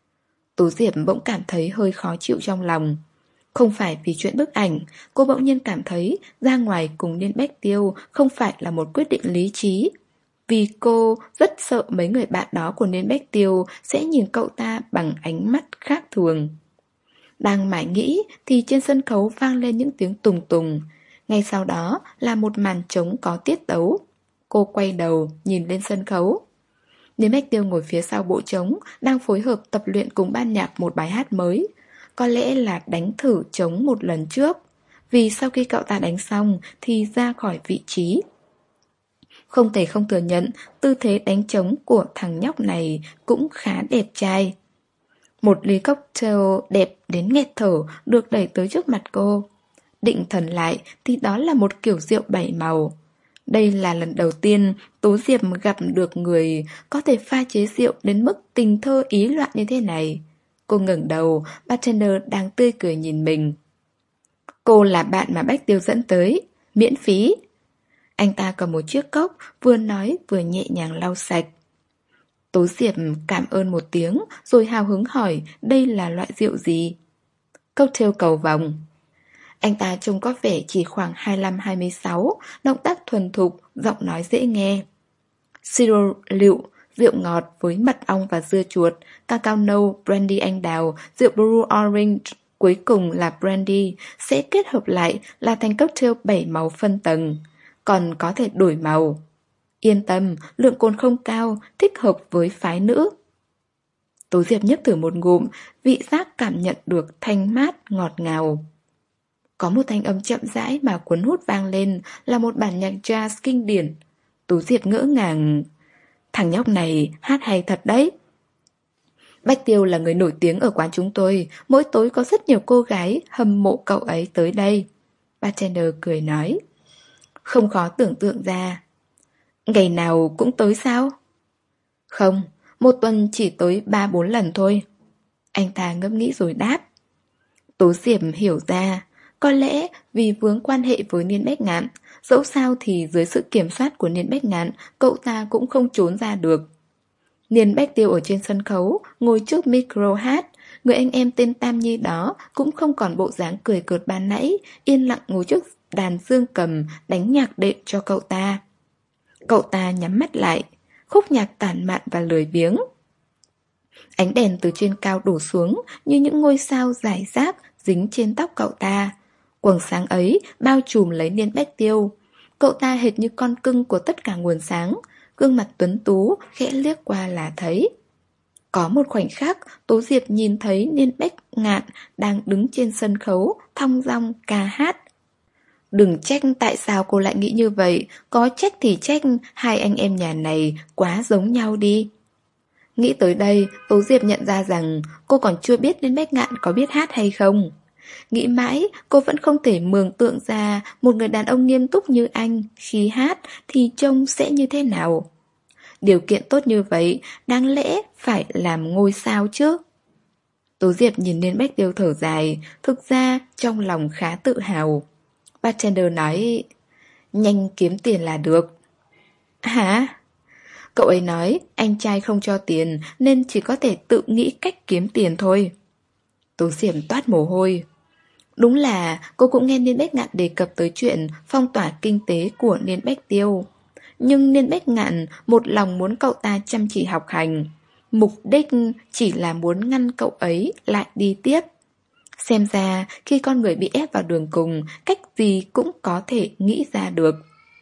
Tố Diệp bỗng cảm thấy hơi khó chịu trong lòng. Không phải vì chuyện bức ảnh, cô bỗng nhiên cảm thấy ra ngoài cùng Niên Bách Tiêu không phải là một quyết định lý trí. Vì cô rất sợ mấy người bạn đó của Niên Bách Tiêu sẽ nhìn cậu ta bằng ánh mắt khác thường. Đang mải nghĩ thì trên sân khấu vang lên những tiếng tùng tùng. Ngay sau đó là một màn trống có tiết tấu. Cô quay đầu nhìn lên sân khấu. Niên Bách Tiêu ngồi phía sau bộ trống, đang phối hợp tập luyện cùng ban nhạc một bài hát mới. Có lẽ là đánh thử trống một lần trước, vì sau khi cậu ta đánh xong thì ra khỏi vị trí. Không thể không thừa nhận, tư thế đánh trống của thằng nhóc này cũng khá đẹp trai. Một ly cocktail đẹp đến nghẹt thở được đẩy tới trước mặt cô. Định thần lại thì đó là một kiểu rượu bảy màu. Đây là lần đầu tiên Tố Diệp gặp được người có thể pha chế rượu đến mức tình thơ ý loạn như thế này. Cô ngẩng đầu, bartender đang tươi cười nhìn mình. Cô là bạn mà Bách Tiêu dẫn tới, miễn phí. Anh ta cầm một chiếc cốc, vừa nói vừa nhẹ nhàng lau sạch. Tố Diệp cảm ơn một tiếng, rồi hào hứng hỏi đây là loại rượu gì. Cocktail cầu vồng. Anh ta trông có vẻ chỉ khoảng hai mươi lăm hai mươi sáu, động tác thuần thục, giọng nói dễ nghe. Siro lựu, rượu ngọt với mật ong và dưa chuột, cacao nâu, brandy anh đào, rượu blue orange, cuối cùng là brandy, sẽ kết hợp lại là thành cocktail bảy màu phân tầng, còn có thể đổi màu. Yên tâm, lượng cồn không cao, thích hợp với phái nữ. Tố Diệp nhấp thử một ngụm, vị giác cảm nhận được thanh mát, ngọt ngào. Có một thanh âm chậm rãi mà cuốn hút vang lên, là một bản nhạc jazz kinh điển. Tố Diệp ngỡ ngàng. Thằng nhóc này hát hay thật đấy. Bách Tiêu là người nổi tiếng ở quán chúng tôi, mỗi tối có rất nhiều cô gái hâm mộ cậu ấy tới đây. Bartender cười nói. Không khó tưởng tượng ra. Ngày nào cũng tới sao? Không, một tuần chỉ tới ba bốn lần thôi. Anh ta ngẫm nghĩ rồi đáp. Tố Diệp hiểu ra, có lẽ vì vướng quan hệ với Niên Bách Ngạn, dẫu sao thì dưới sự kiểm soát của Niên Bách Ngạn, cậu ta cũng không trốn ra được. Niên Bách Tiêu ở trên sân khấu, ngồi trước micro hát, người anh em tên Tam Nhi đó cũng không còn bộ dáng cười cợt ban nãy, yên lặng ngồi trước đàn dương cầm đánh nhạc đệm cho cậu ta. Cậu ta nhắm mắt lại, khúc nhạc tản mạn và lười biếng. Ánh đèn từ trên cao đổ xuống như những ngôi sao rải rác dính trên tóc cậu ta. Quầng sáng ấy bao trùm lấy Niên Bách Tiêu. Cậu ta hệt như con cưng của tất cả nguồn sáng, gương mặt tuấn tú khẽ liếc qua là thấy. Có một khoảnh khắc, Tố Diệp nhìn thấy Niên Bách Ngạn đang đứng trên sân khấu, thong dong ca hát. Đừng trách tại sao cô lại nghĩ như vậy, có trách thì trách hai anh em nhà này quá giống nhau đi. Nghĩ tới đây, Tố Diệp nhận ra rằng cô còn chưa biết Niên Bách Ngạn có biết hát hay không. Nghĩ mãi, cô vẫn không thể mường tượng ra một người đàn ông nghiêm túc như anh khi hát thì trông sẽ như thế nào. Điều kiện tốt như vậy, đáng lẽ phải làm ngôi sao chứ. Tố Diệp nhìn Niên Bách Tiêu thở dài, thực ra trong lòng khá tự hào. Bartender nói, nhanh kiếm tiền là được. Hả? Cậu ấy nói anh trai không cho tiền nên chỉ có thể tự nghĩ cách kiếm tiền thôi. Tố Diệp toát mồ hôi. Đúng là cô cũng nghe Niên Bách Ngạn đề cập tới chuyện phong tỏa kinh tế của Niên Bách Tiêu. Nhưng Niên Bách Ngạn một lòng muốn cậu ta chăm chỉ học hành. Mục đích chỉ là muốn ngăn cậu ấy lại đi tiếp. Xem ra khi con người bị ép vào đường cùng, cách gì cũng có thể nghĩ ra được.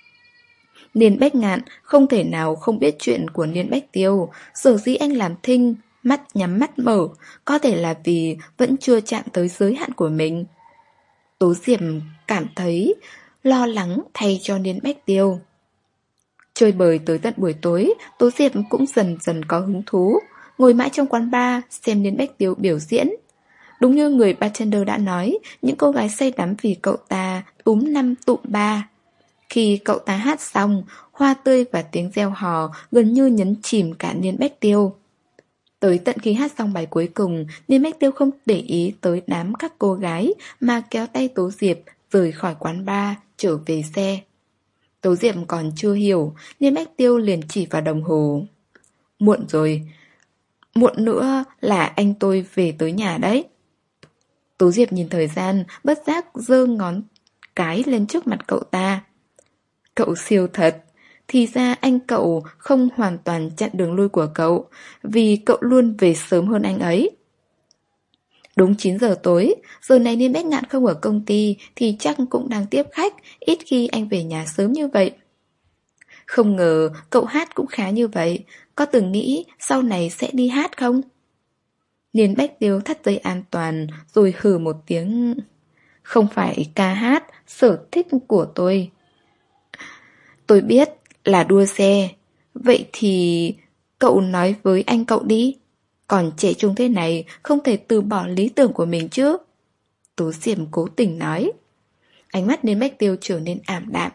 Niên Bách Ngạn không thể nào không biết chuyện của Niên Bách Tiêu. Sở dĩ anh làm thinh, mắt nhắm mắt mở, có thể là vì vẫn chưa chạm tới giới hạn của mình. Tố Diệp cảm thấy lo lắng thay cho Niên Bách Tiêu. Chơi bời tới tận buổi tối, Tố Diệp cũng dần dần có hứng thú, ngồi mãi trong quán bar xem Niên Bách Tiêu biểu diễn. Đúng như người bartender đã nói, những cô gái say đắm vì cậu ta túm năm tụm ba. Khi cậu ta hát xong, hoa tươi và tiếng reo hò gần như nhấn chìm cả Niên Bách Tiêu. Tới tận khi hát xong bài cuối cùng, Niên Bách Tiêu không để ý tới đám các cô gái mà kéo tay Tố Diệp rời khỏi quán bar, trở về xe. Tố Diệp còn chưa hiểu, Niên Bách Tiêu liền chỉ vào đồng hồ. Muộn rồi, muộn nữa là anh tôi về tới nhà đấy. Tố Diệp nhìn thời gian, bất giác giơ ngón cái lên trước mặt cậu ta. Cậu siêu thật. Thì ra anh cậu không hoàn toàn chặn đường lui của cậu, vì cậu luôn về sớm hơn anh ấy. Đúng chín giờ tối, giờ này Niên Bách Ngạn không ở công ty thì chắc cũng đang tiếp khách, ít khi anh về nhà sớm như vậy. Không ngờ cậu hát cũng khá như vậy, có từng nghĩ sau này sẽ đi hát không? Niên Bách Tiêu thắt dây an toàn rồi hừ một tiếng. Không phải ca hát, sở thích của tôi. Tôi biết Là đua xe. Vậy thì cậu nói với anh cậu đi. Còn trẻ trung thế này, không thể từ bỏ lý tưởng của mình chứ. Tố Diệp cố tình nói. Ánh mắt Niên Bách Tiêu trở nên ảm đạm.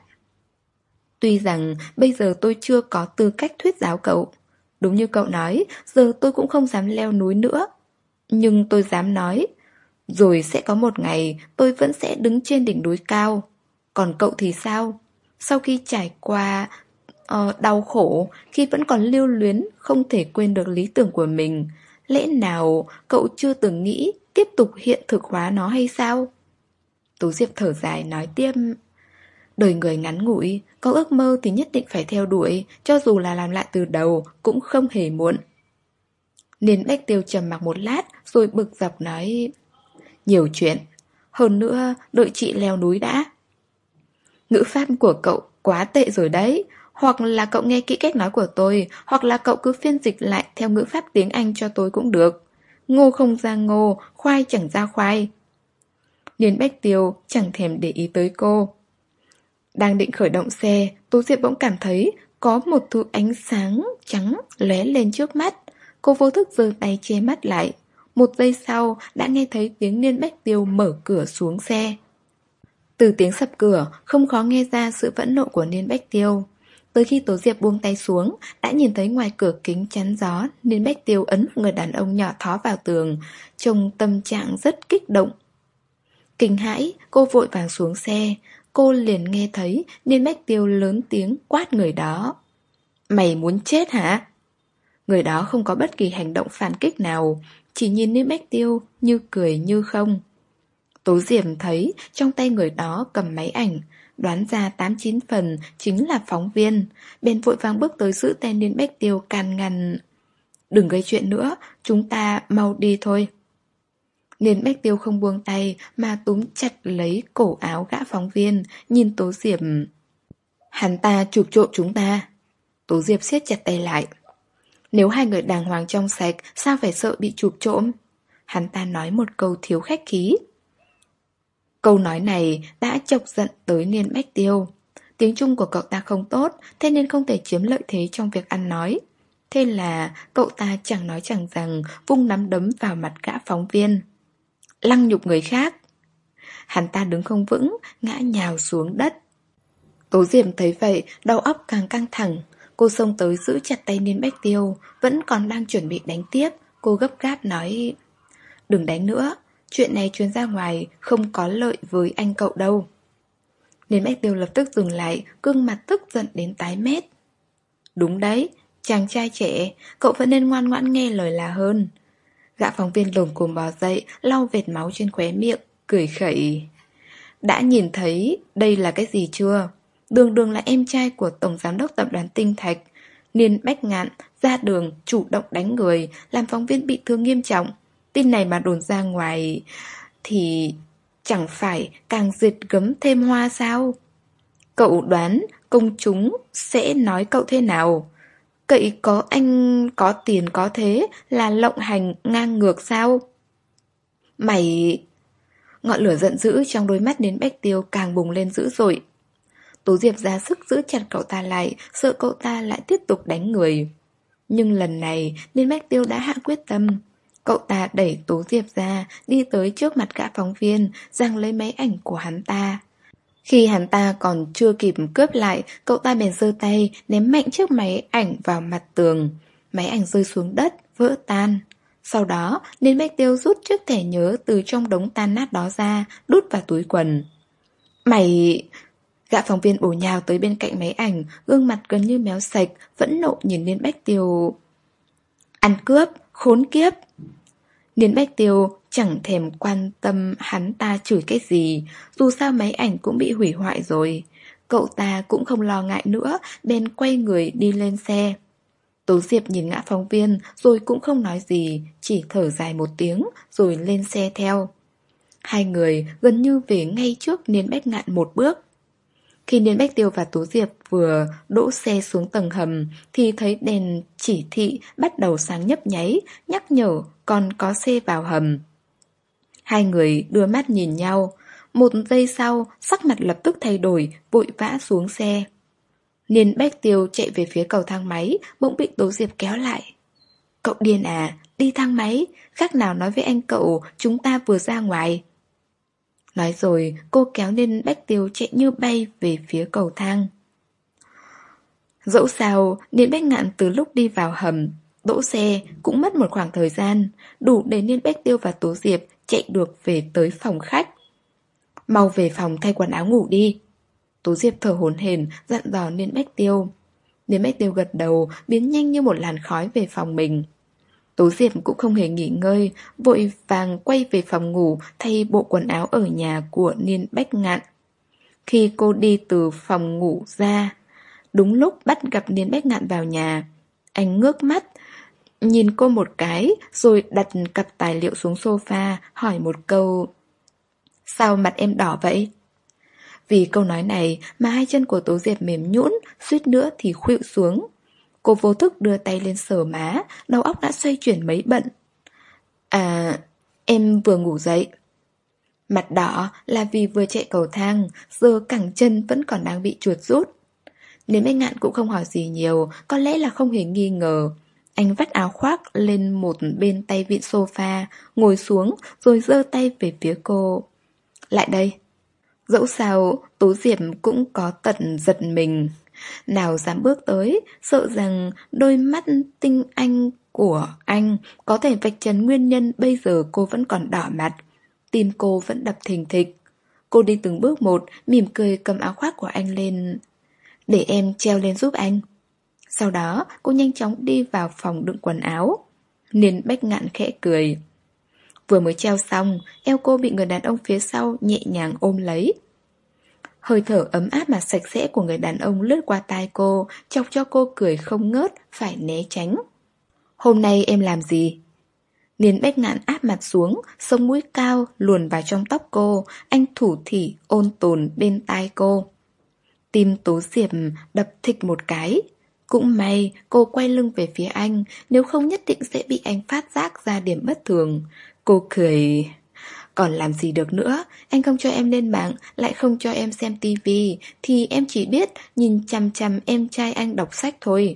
Tuy rằng bây giờ tôi chưa có tư cách thuyết giáo cậu. Đúng như cậu nói, giờ tôi cũng không dám leo núi nữa. Nhưng tôi dám nói, rồi sẽ có một ngày tôi vẫn sẽ đứng trên đỉnh núi cao. Còn cậu thì sao? Sau khi trải qua uh, đau khổ, khi vẫn còn lưu luyến, không thể quên được lý tưởng của mình, lẽ nào cậu chưa từng nghĩ tiếp tục hiện thực hóa nó hay sao? Tú Diệp thở dài nói tiếp. Đời người ngắn ngủi, có ước mơ thì nhất định phải theo đuổi, cho dù là làm lại từ đầu cũng không hề muộn. Niên Bách Tiêu trầm mặc một lát rồi bực dọc nói. Nhiều chuyện, hơn nữa đợi chị leo núi đã. Ngữ pháp của cậu quá tệ rồi đấy. Hoặc là cậu nghe kỹ cách nói của tôi, hoặc là cậu cứ phiên dịch lại theo ngữ pháp tiếng Anh cho tôi cũng được. Ngô không ra ngô, khoai chẳng ra khoai. Niên Bách Tiêu chẳng thèm để ý tới cô. Đang định khởi động xe, Tố Diệp bỗng cảm thấy có một thứ ánh sáng trắng lóe lên trước mắt. Cô vô thức giơ tay che mắt lại. Một giây sau đã nghe thấy tiếng Niên Bách Tiêu mở cửa xuống xe. Từ tiếng sập cửa không khó nghe ra sự phẫn nộ của Niên Bách Tiêu. Tới khi Tố Diệp buông tay xuống, đã nhìn thấy ngoài cửa kính chắn gió, Niên Bách Tiêu ấn một người đàn ông nhỏ thó vào tường, trông tâm trạng rất kích động. Kinh hãi, cô vội vàng xuống xe. Cô liền nghe thấy Niên Bách Tiêu lớn tiếng quát người đó. Mày muốn chết hả? Người đó không có bất kỳ hành động phản kích nào, chỉ nhìn Niên Bách Tiêu như cười như không. Tố Diệp thấy trong tay người đó cầm máy ảnh, đoán ra tám chín phần chính là phóng viên, bèn vội vàng bước tới giữ tay Niên Bách Tiêu can ngăn. Đừng gây chuyện nữa, chúng ta mau đi thôi. Niên Bách Tiêu không buông tay mà túm chặt lấy cổ áo gã phóng viên, nhìn Tố Diệp. Hắn ta chụp trộm chúng ta. Tố Diệp siết chặt tay lại. Nếu hai người đàng hoàng trong sạch, sao phải sợ bị chụp trộm? Hắn ta nói một câu thiếu khách khí. Câu nói này đã chọc giận tới Niên Bách Tiêu. Tiếng Trung của cậu ta không tốt, thế nên không thể chiếm lợi thế trong việc ăn nói. Thế là cậu ta chẳng nói chẳng rằng vung nắm đấm vào mặt gã phóng viên. Lăng nhục người khác. Hắn ta đứng không vững, ngã nhào xuống đất. Tố Diệp thấy vậy, đầu óc càng căng thẳng. Cô xông tới giữ chặt tay Niên Bách Tiêu, vẫn còn đang chuẩn bị đánh tiếp. Cô gấp gáp nói. Đừng đánh nữa, chuyện này truyền ra ngoài không có lợi với anh cậu đâu. Niên Bách Tiêu lập tức dừng lại, gương mặt tức giận đến tái mét. Đúng đấy, chàng trai trẻ, cậu vẫn nên ngoan ngoãn nghe lời là hơn. Gã phóng viên lồm cồm bò dậy, lau vệt máu trên khóe miệng, cười khẩy. Đã nhìn thấy đây là cái gì chưa? Đường Đường là em trai của Tổng Giám đốc Tập đoàn Tinh Thạch. Niên Bách Ngạn ra đường chủ động đánh người, làm phóng viên bị thương nghiêm trọng. Tin này mà đồn ra ngoài thì chẳng phải càng diệt gấm thêm hoa sao? Cậu đoán công chúng sẽ nói cậu thế nào? Cậy có anh có tiền có thế là lộng hành ngang ngược sao? Mày... Ngọn lửa giận dữ trong đôi mắt Niên Bách Tiêu càng bùng lên dữ dội. Tố Diệp ra sức giữ chặt cậu ta lại, sợ cậu ta lại tiếp tục đánh người. Nhưng lần này Niên Bách Tiêu đã hạ quyết tâm. Cậu ta đẩy Tố Diệp ra, đi tới trước mặt gã phóng viên, giằng lấy máy ảnh của hắn ta. Khi hắn ta còn chưa kịp cướp lại, cậu ta bèn giơ tay ném mạnh chiếc máy ảnh vào mặt tường. Máy ảnh rơi xuống đất, vỡ tan. Sau đó, Niên Bách Tiêu rút chiếc thẻ nhớ từ trong đống tan nát đó ra, đút vào túi quần. Mày... Gã phóng viên bổ nhào tới bên cạnh máy ảnh, gương mặt gần như méo sạch, vẫn nộ nhìn Niên Bách Tiêu. Ăn cướp, khốn kiếp! Niên Bách Tiêu chẳng thèm quan tâm hắn ta chửi cái gì, dù sao máy ảnh cũng bị hủy hoại rồi. Cậu ta cũng không lo ngại nữa, bèn quay người đi lên xe. Tố Diệp nhìn gã phóng viên rồi cũng không nói gì, chỉ thở dài một tiếng rồi lên xe theo. Hai người gần như về ngay trước Niên Bách Ngạn một bước. Khi Niên Bách Tiêu và Tố Diệp vừa đỗ xe xuống tầng hầm thì thấy đèn chỉ thị bắt đầu sáng nhấp nháy, nhắc nhở còn có xe vào hầm. Hai người đưa mắt nhìn nhau. Một giây sau, sắc mặt lập tức thay đổi, vội vã xuống xe. Niên Bách Tiêu chạy về phía cầu thang máy, bỗng bị Tố Diệp kéo lại. Cậu điên à, đi thang máy, khác nào nói với anh cậu chúng ta vừa ra ngoài. Nói rồi cô kéo Niên Bách Tiêu chạy như bay về phía cầu thang. Dẫu sao, Niên Bách Ngạn từ lúc đi vào hầm, đỗ xe cũng mất một khoảng thời gian, đủ để Niên Bách Tiêu và Tố Diệp chạy được về tới phòng khách. Mau về phòng thay quần áo ngủ đi. Tố Diệp thở hổn hển dặn dò Niên Bách Tiêu. Niên Bách Tiêu gật đầu, biến nhanh như một làn khói về phòng mình. Tố Diệp cũng không hề nghỉ ngơi, vội vàng quay về phòng ngủ thay bộ quần áo ở nhà của Niên Bách Ngạn. Khi cô đi từ phòng ngủ ra, đúng lúc bắt gặp Niên Bách Ngạn vào nhà. Anh ngước mắt, nhìn cô một cái, rồi đặt cặp tài liệu xuống sofa, hỏi một câu. Sao mặt em đỏ vậy? Vì câu nói này mà hai chân của Tố Diệp mềm nhũn, suýt nữa thì khuỵu xuống. Cô vô thức đưa tay lên sờ má, đầu óc đã xoay chuyển mấy bận. À, em vừa ngủ dậy. Mặt đỏ là vì vừa chạy cầu thang, giờ cẳng chân vẫn còn đang bị chuột rút. Niên Bách Ngạn cũng không hỏi gì nhiều, có lẽ là không hề nghi ngờ. Anh vắt áo khoác lên một bên tay vịn sofa, ngồi xuống rồi giơ tay về phía cô. Lại đây. Dẫu sao, Tố Diệp cũng có tận giật mình. Nào dám bước tới, sợ rằng đôi mắt tinh anh của anh có thể vạch trần nguyên nhân bây giờ cô vẫn còn đỏ mặt. Tim cô vẫn đập thình thịch. Cô đi từng bước một, mỉm cười cầm áo khoác của anh lên. Để em treo lên giúp anh. Sau đó cô nhanh chóng đi vào phòng đựng quần áo. Niên Bách Ngạn khẽ cười. Vừa mới treo xong, eo cô bị người đàn ông phía sau nhẹ nhàng ôm lấy. Hơi thở ấm áp mà sạch sẽ của người đàn ông lướt qua tai cô, chọc cho cô cười không ngớt, phải né tránh. Hôm nay em làm gì? Niên Bách Ngạn áp mặt xuống, sống mũi cao luồn vào trong tóc cô, anh thủ thỉ ôn tồn bên tai cô. Tim Tố Diệp đập thịch một cái. Cũng may cô quay lưng về phía anh, nếu không nhất định sẽ bị anh phát giác ra điểm bất thường. Cô cười. Còn làm gì được nữa, anh không cho em lên mạng, lại không cho em xem tivi, thì em chỉ biết nhìn chằm chằm em trai anh đọc sách thôi.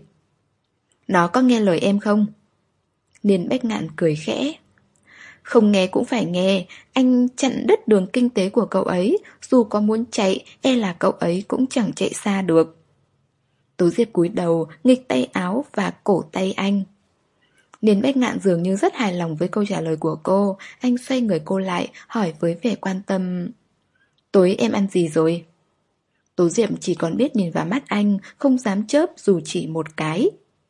Nó có nghe lời em không? Niên Bách Ngạn cười khẽ. Không nghe cũng phải nghe, anh chặn đứt đường kinh tế của cậu ấy, dù có muốn chạy, e là cậu ấy cũng chẳng chạy xa được. Tố Diệp cúi đầu, nghịch tay áo và cổ tay anh. Niên Bách Ngạn dường như rất hài lòng với câu trả lời của cô, anh xoay người cô lại, hỏi với vẻ quan tâm. Tối em ăn gì rồi? Tố Diệp chỉ còn biết nhìn vào mắt anh, không dám chớp dù chỉ một cái.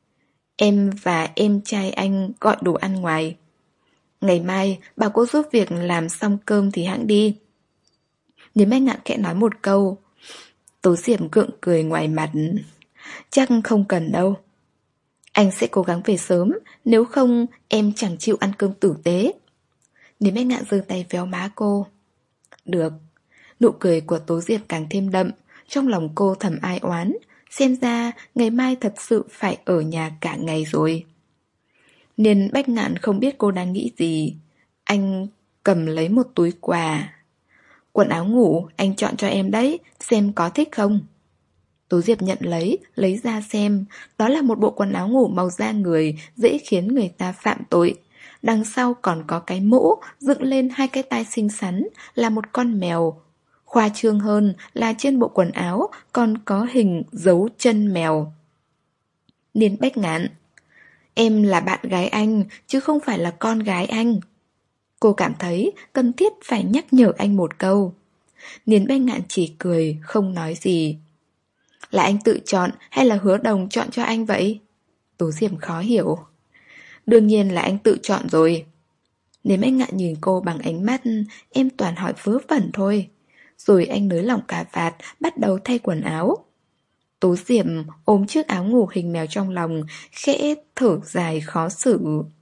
Em và em trai anh gọi đồ ăn ngoài. Ngày mai bảo cô giúp việc làm xong cơm thì hãng đi. Niên Bách Ngạn khẽ nói một câu. Tố Diệp gượng cười ngoài mặt. Chắc không cần đâu. Anh sẽ cố gắng về sớm, nếu không em chẳng chịu ăn cơm tử tế. Niên Bách Ngạn giơ tay véo má cô. Được. Nụ cười của Tố Diệp càng thêm đậm. Trong lòng cô thầm ai oán. Xem ra ngày mai thật sự phải ở nhà cả ngày rồi. Niên Bách Ngạn không biết cô đang nghĩ gì. Anh cầm lấy một túi quà. Quần áo ngủ anh chọn cho em đấy, xem có thích không. Tố Diệp nhận lấy, lấy ra xem. Đó là một bộ quần áo ngủ màu da người, dễ khiến người ta phạm tội. Đằng sau còn có cái mũ, dựng lên hai cái tai xinh xắn, là một con mèo. Khoa trương hơn là trên bộ quần áo còn có hình dấu chân mèo. Niên Bách Ngạn. Em là bạn gái anh, chứ không phải là con gái anh. Cô cảm thấy cần thiết phải nhắc nhở anh một câu. Niên Bách Ngạn chỉ cười, không nói gì. Là anh tự chọn hay là Hứa Đồng chọn cho anh vậy? Tố Diệp khó hiểu. Đương nhiên là anh tự chọn rồi. Niên Bách Ngạn nhìn cô bằng ánh mắt, em toàn hỏi vớ vẩn thôi. Rồi anh nới lỏng cà vạt, bắt đầu thay quần áo. Tố Diệp ôm chiếc áo ngủ hình mèo trong lòng, khẽ thở dài khó xử.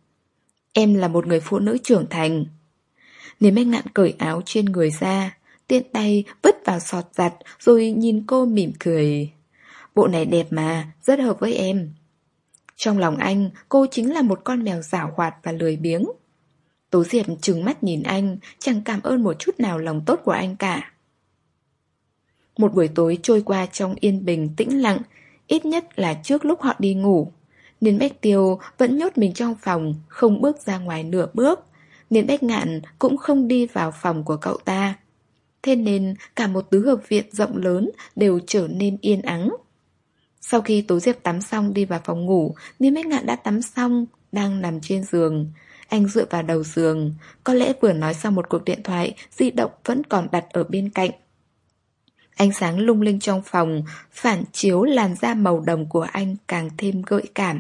Em là một người phụ nữ trưởng thành. Niên Bách Ngạn cởi áo trên người ra, tiện tay vứt vào xọt giặt, rồi nhìn cô mỉm cười. Bộ này đẹp mà, rất hợp với em. Trong lòng anh, cô chính là một con mèo giảo hoạt và lười biếng. Tố Diệp trừng mắt nhìn anh, chẳng cảm ơn một chút nào lòng tốt của anh cả. Một buổi tối trôi qua trong yên bình tĩnh lặng. ít nhất là trước lúc họ đi ngủ. Nên Bách Tiêu vẫn nhốt mình trong phòng, không bước ra ngoài nửa bước. Nên Bách Ngạn cũng không đi vào phòng của cậu ta. Thế nên cả một tứ hợp viện rộng lớn đều trở nên yên ắng. Sau khi Tố Diệp tắm xong đi vào phòng ngủ, Niên Bách Ngạn đã tắm xong, đang nằm trên giường. Anh dựa vào đầu giường, có lẽ vừa nói xong một cuộc điện thoại, di động vẫn còn đặt ở bên cạnh. Ánh sáng lung linh trong phòng, phản chiếu làn da màu đồng của anh càng thêm gợi cảm.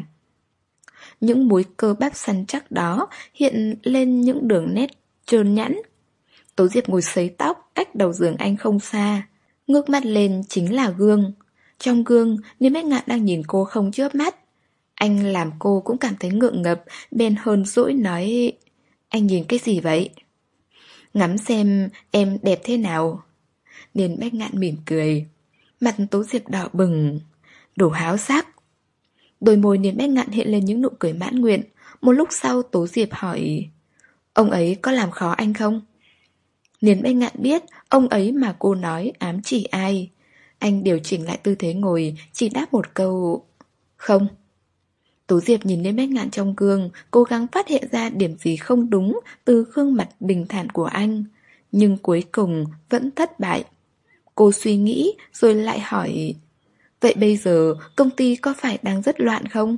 Những múi cơ bắp săn chắc đó hiện lên những đường nét trơn nhẵn. Tố Diệp ngồi sấy tóc, cách đầu giường anh không xa. Ngước mắt lên chính là gương. Trong gương, Niên Bách Ngạn đang nhìn cô không chớp mắt. Anh làm cô cũng cảm thấy ngượng ngập, bèn hờn dỗi nói: anh nhìn cái gì vậy? Ngắm xem em đẹp thế nào. Niên Bách Ngạn mỉm cười. Mặt Tố Diệp đỏ bừng. Đồ háo sắc. Đôi môi Niên Bách Ngạn hiện lên những nụ cười mãn nguyện. Một lúc sau Tố Diệp hỏi: ông ấy có làm khó anh không? Niên Bách Ngạn biết ông ấy mà cô nói ám chỉ ai. Anh điều chỉnh lại tư thế ngồi, chỉ đáp một câu: không. Tố Diệp nhìn Niên Bách Ngạn trong gương, cố gắng phát hiện ra điểm gì không đúng từ gương mặt bình thản của anh. Nhưng cuối cùng vẫn thất bại. Cô suy nghĩ rồi lại hỏi: vậy bây giờ công ty có phải đang rất loạn không?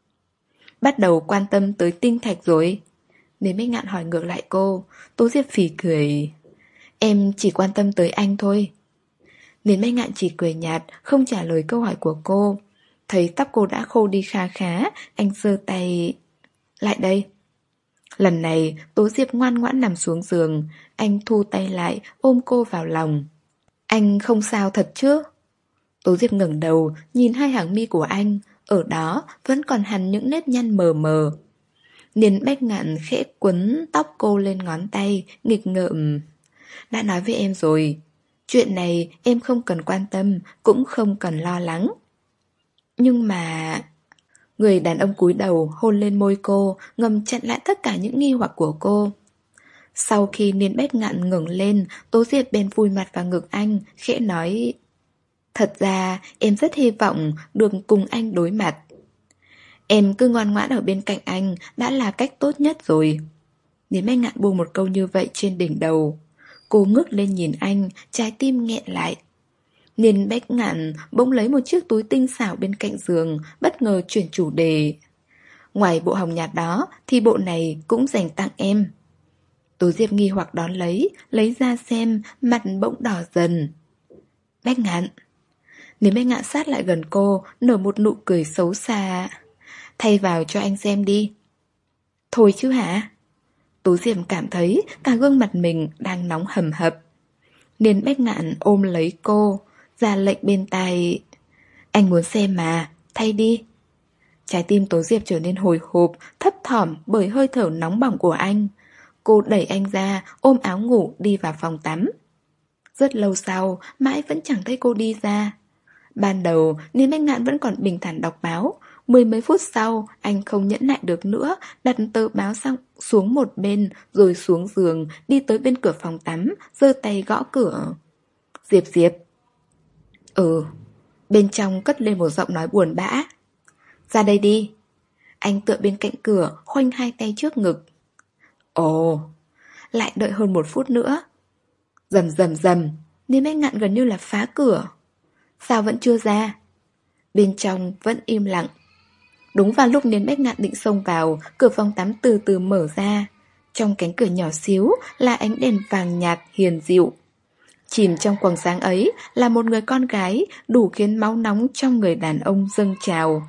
Bắt đầu quan tâm tới tinh thạch rồi. Niên Bách Ngạn hỏi ngược lại cô. Tố Diệp phì cười: em chỉ quan tâm tới anh thôi. Niên Bách Ngạn chỉ cười nhạt, không trả lời câu hỏi của cô. Thấy tóc cô đã khô đi khá khá, anh giơ tay: lại đây. Lần này Tố Diệp ngoan ngoãn nằm xuống giường. Anh thu tay lại, ôm cô vào lòng. Anh không sao thật chứ? Tố Diệp ngẩng đầu, nhìn hai hàng mi của anh. Ở đó vẫn còn hằn những nếp nhăn mờ mờ. Niên Bách Ngạn khẽ quấn tóc cô lên ngón tay, nghịch ngợm: đã nói với em rồi, chuyện này em không cần quan tâm, cũng không cần lo lắng. Nhưng mà... Người đàn ông cúi đầu hôn lên môi cô, ngầm chặn lại tất cả những nghi hoặc của cô. Sau khi Niên Bách Ngạn ngẩng lên, Tố Diệp bèn vùi mặt vào ngực anh, khẽ nói: thật ra em rất hy vọng được cùng anh đối mặt. Em cứ ngoan ngoãn ở bên cạnh anh đã là cách tốt nhất rồi. Niên Bách Ngạn buông một câu như vậy trên đỉnh đầu. Cô ngước lên nhìn anh, trái tim nghẹn lại. Niên Bách Ngạn bỗng lấy một chiếc túi tinh xảo bên cạnh giường, bất ngờ chuyển chủ đề: ngoài bộ hồng nhạt đó thì bộ này cũng dành tặng em. Tố Diệp nghi hoặc đón lấy, lấy ra xem, mặt bỗng đỏ dần. Bách Ngạn. Niên Bách Ngạn sát lại gần cô, nở một nụ cười xấu xa: thay vào cho anh xem đi. Thôi chứ hả? Tố Diệp cảm thấy cả gương mặt mình đang nóng hầm hập. Niên Bách Ngạn ôm lấy cô, ra lệnh bên tai: anh muốn xem mà, thay đi. Trái tim Tố Diệp trở nên hồi hộp, thấp thỏm bởi hơi thở nóng bỏng của anh. Cô đẩy anh ra, ôm áo ngủ đi vào phòng tắm. Rất lâu sau, mãi vẫn chẳng thấy cô đi ra. Ban đầu, Niên Bách Ngạn vẫn còn bình thản đọc báo. Mười mấy phút sau, anh không nhẫn nại được nữa, đặt tờ báo sang xuống một bên, rồi xuống giường, đi tới bên cửa phòng tắm, giơ tay gõ cửa. Diệp Diệp. Ừ. Bên trong cất lên một giọng nói buồn bã. Ra đây đi. Anh tựa bên cạnh cửa, khoanh hai tay trước ngực. Ồ. Lại đợi hơn một phút nữa. Rầm rầm rầm. Niên Bách Ngạn gần như là phá cửa. Sao vẫn chưa ra? Bên trong vẫn im lặng. Đúng vào lúc Niên Bách Ngạn định xông vào, cửa phòng tắm từ từ mở ra. Trong cánh cửa nhỏ xíu là ánh đèn vàng nhạt hiền dịu. Chìm trong quầng sáng ấy là một người con gái, đủ khiến máu nóng trong người đàn ông dâng trào.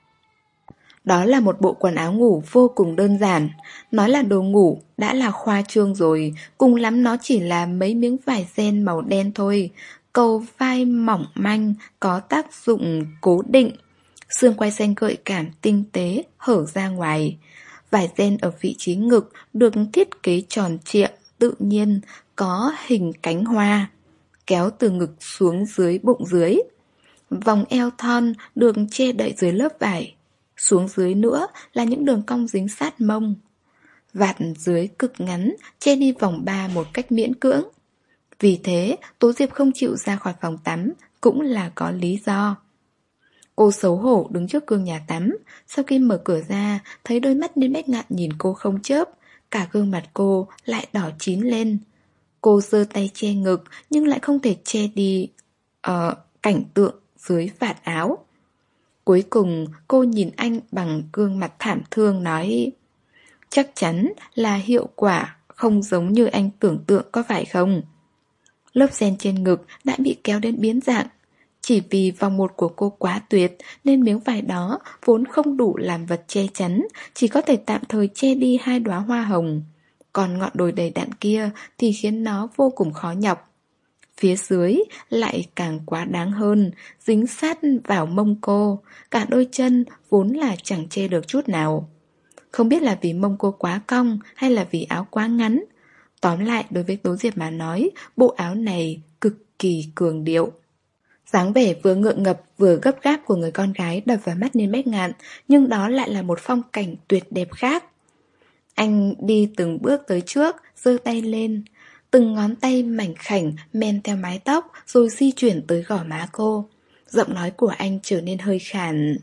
Đó là một bộ quần áo ngủ vô cùng đơn giản. Nói là đồ ngủ đã là khoa trương rồi, cùng lắm nó chỉ là mấy miếng vải ren màu đen thôi. Cầu vai mỏng manh, có tác dụng cố định. Xương quai xanh gợi cảm tinh tế, hở ra ngoài. Vải ren ở vị trí ngực được thiết kế tròn trịa, tự nhiên, có hình cánh hoa, kéo từ ngực xuống dưới bụng dưới. Vòng eo thon được che đậy dưới lớp vải. Xuống dưới nữa là những đường cong dính sát mông. Vạt dưới cực ngắn, che đi vòng ba một cách miễn cưỡng. Vì thế, Tố Diệp không chịu ra khỏi phòng tắm, cũng là có lý do. Cô xấu hổ đứng trước gương nhà tắm. Sau khi mở cửa ra, thấy đôi mắt Niên Bách Ngạn nhìn cô không chớp. Cả gương mặt cô lại đỏ chín lên. Cô giơ tay che ngực nhưng lại không thể che đi uh, cảnh tượng dưới vạt áo. Cuối cùng cô nhìn anh bằng gương mặt thảm thương nói: chắc chắn là hiệu quả không giống như anh tưởng tượng có phải không? Lớp ren trên ngực đã bị kéo đến biến dạng. Chỉ vì vòng một của cô quá tuyệt nên miếng vải đó vốn không đủ làm vật che chắn, chỉ có thể tạm thời che đi hai đóa hoa hồng. Còn ngọn đồi đầy đặn kia thì khiến nó vô cùng khó nhọc. Phía dưới lại càng quá đáng hơn, dính sát vào mông cô, cả đôi chân vốn là chẳng che được chút nào. Không biết là vì mông cô quá cong hay là vì áo quá ngắn. Tóm lại đối với Tố Diệp mà nói, bộ áo này cực kỳ cường điệu. Dáng vẻ vừa ngượng ngập vừa gấp gáp của người con gái đập vào mắt Niên Bách Ngạn, nhưng đó lại là một phong cảnh tuyệt đẹp khác. Anh đi từng bước tới trước, giơ tay lên. Từng ngón tay mảnh khảnh men theo mái tóc rồi di chuyển tới gò má cô. Giọng nói của anh trở nên hơi khàn.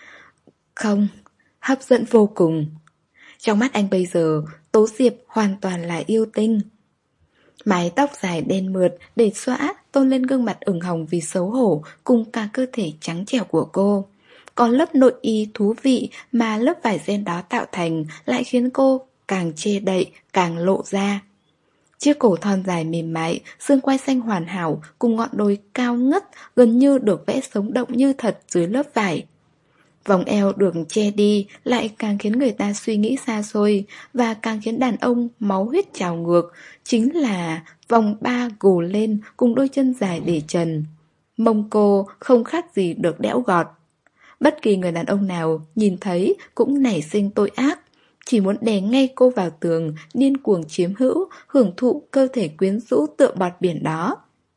Không, hấp dẫn vô cùng. Trong mắt anh bây giờ, Tố Diệp hoàn toàn là yêu tinh. Mái tóc dài đen mượt để xõa tôn lên gương mặt ửng hồng vì xấu hổ cùng cả cơ thể trắng trẻo của cô. Còn lớp nội y thú vị mà lớp vải ren đó tạo thành lại khiến cô càng che đậy, càng lộ ra. Chiếc cổ thon dài mềm mại, xương quai xanh hoàn hảo cùng ngọn đồi cao ngất gần như được vẽ sống động như thật dưới lớp vải. Vòng eo được che đi lại càng khiến người ta suy nghĩ xa xôi và càng khiến đàn ông máu huyết trào ngược, chính là vòng ba gồ lên cùng đôi chân dài để trần. Mông cô không khác gì được đẽo gọt. Bất kỳ người đàn ông nào nhìn thấy cũng nảy sinh tội ác, chỉ muốn đè ngay cô vào tường, điên cuồng chiếm hữu, hưởng thụ cơ thể quyến rũ tựa bọt biển đó.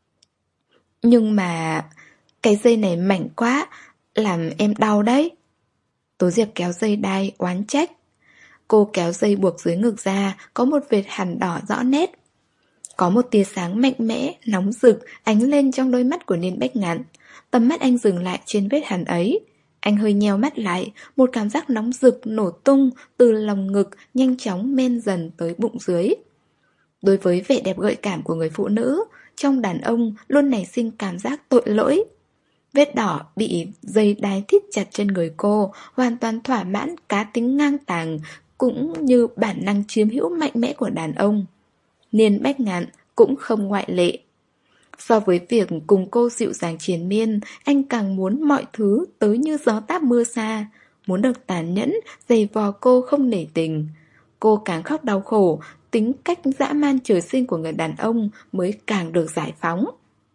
Nhưng mà cái dây này mảnh quá, làm em đau đấy. Tố Diệp kéo dây đai oán trách. Cô kéo dây buộc dưới ngực ra, có một vệt hằn đỏ rõ nét. Có một tia sáng mạnh mẽ, nóng rực ánh lên trong đôi mắt của Niên Bách Ngạn. Tầm mắt anh dừng lại trên vết hằn ấy. Anh hơi nheo mắt lại, một cảm giác nóng rực nổ tung từ lòng ngực nhanh chóng men dần tới bụng dưới. Đối với vẻ đẹp gợi cảm của người phụ nữ, trong đàn ông luôn nảy sinh cảm giác tội lỗi. Vết đỏ bị dây đai thít chặt trên người cô hoàn toàn thỏa mãn cá tính ngang tàng cũng như bản năng chiếm hữu mạnh mẽ của đàn ông. Niên Bách Ngạn cũng không ngoại lệ. So với việc cùng cô dịu dàng triền miên, anh càng muốn mọi thứ tới như gió táp mưa xa, muốn được tàn nhẫn, giày vò cô không nể tình. Cô càng khóc đau khổ, tính cách dã man trời sinh của người đàn ông mới càng được giải phóng.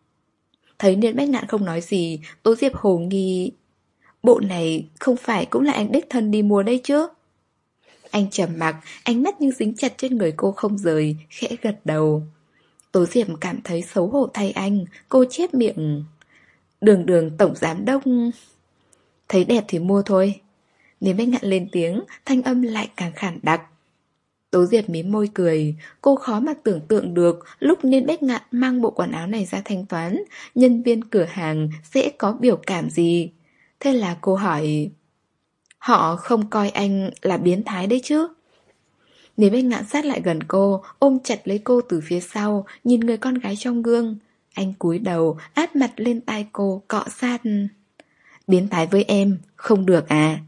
Thấy Niên Bách Ngạn không nói gì, Tố Diệp hồ nghi. Bộ này không phải cũng là anh đích thân đi mua đây chứ? Anh trầm mặc, ánh mắt như dính chặt trên người cô không rời, khẽ gật đầu. Tố Diệp cảm thấy xấu hổ thay anh, cô chép miệng. Đường đường tổng giám đốc. Thấy đẹp thì mua thôi. Niên Bách Ngạn lên tiếng, thanh âm lại càng khản đặc. Tố Diệp mím môi cười, cô khó mà tưởng tượng được lúc Niên Bách Ngạn mang bộ quần áo này ra thanh toán, nhân viên cửa hàng sẽ có biểu cảm gì. Thế là cô hỏi, họ không coi anh là biến thái đấy chứ? Niên Bách Ngạn sát lại gần cô, ôm chặt lấy cô từ phía sau, nhìn người con gái trong gương. Anh cúi đầu, áp mặt lên tai cô, cọ sát. Biến thái với em, không được à?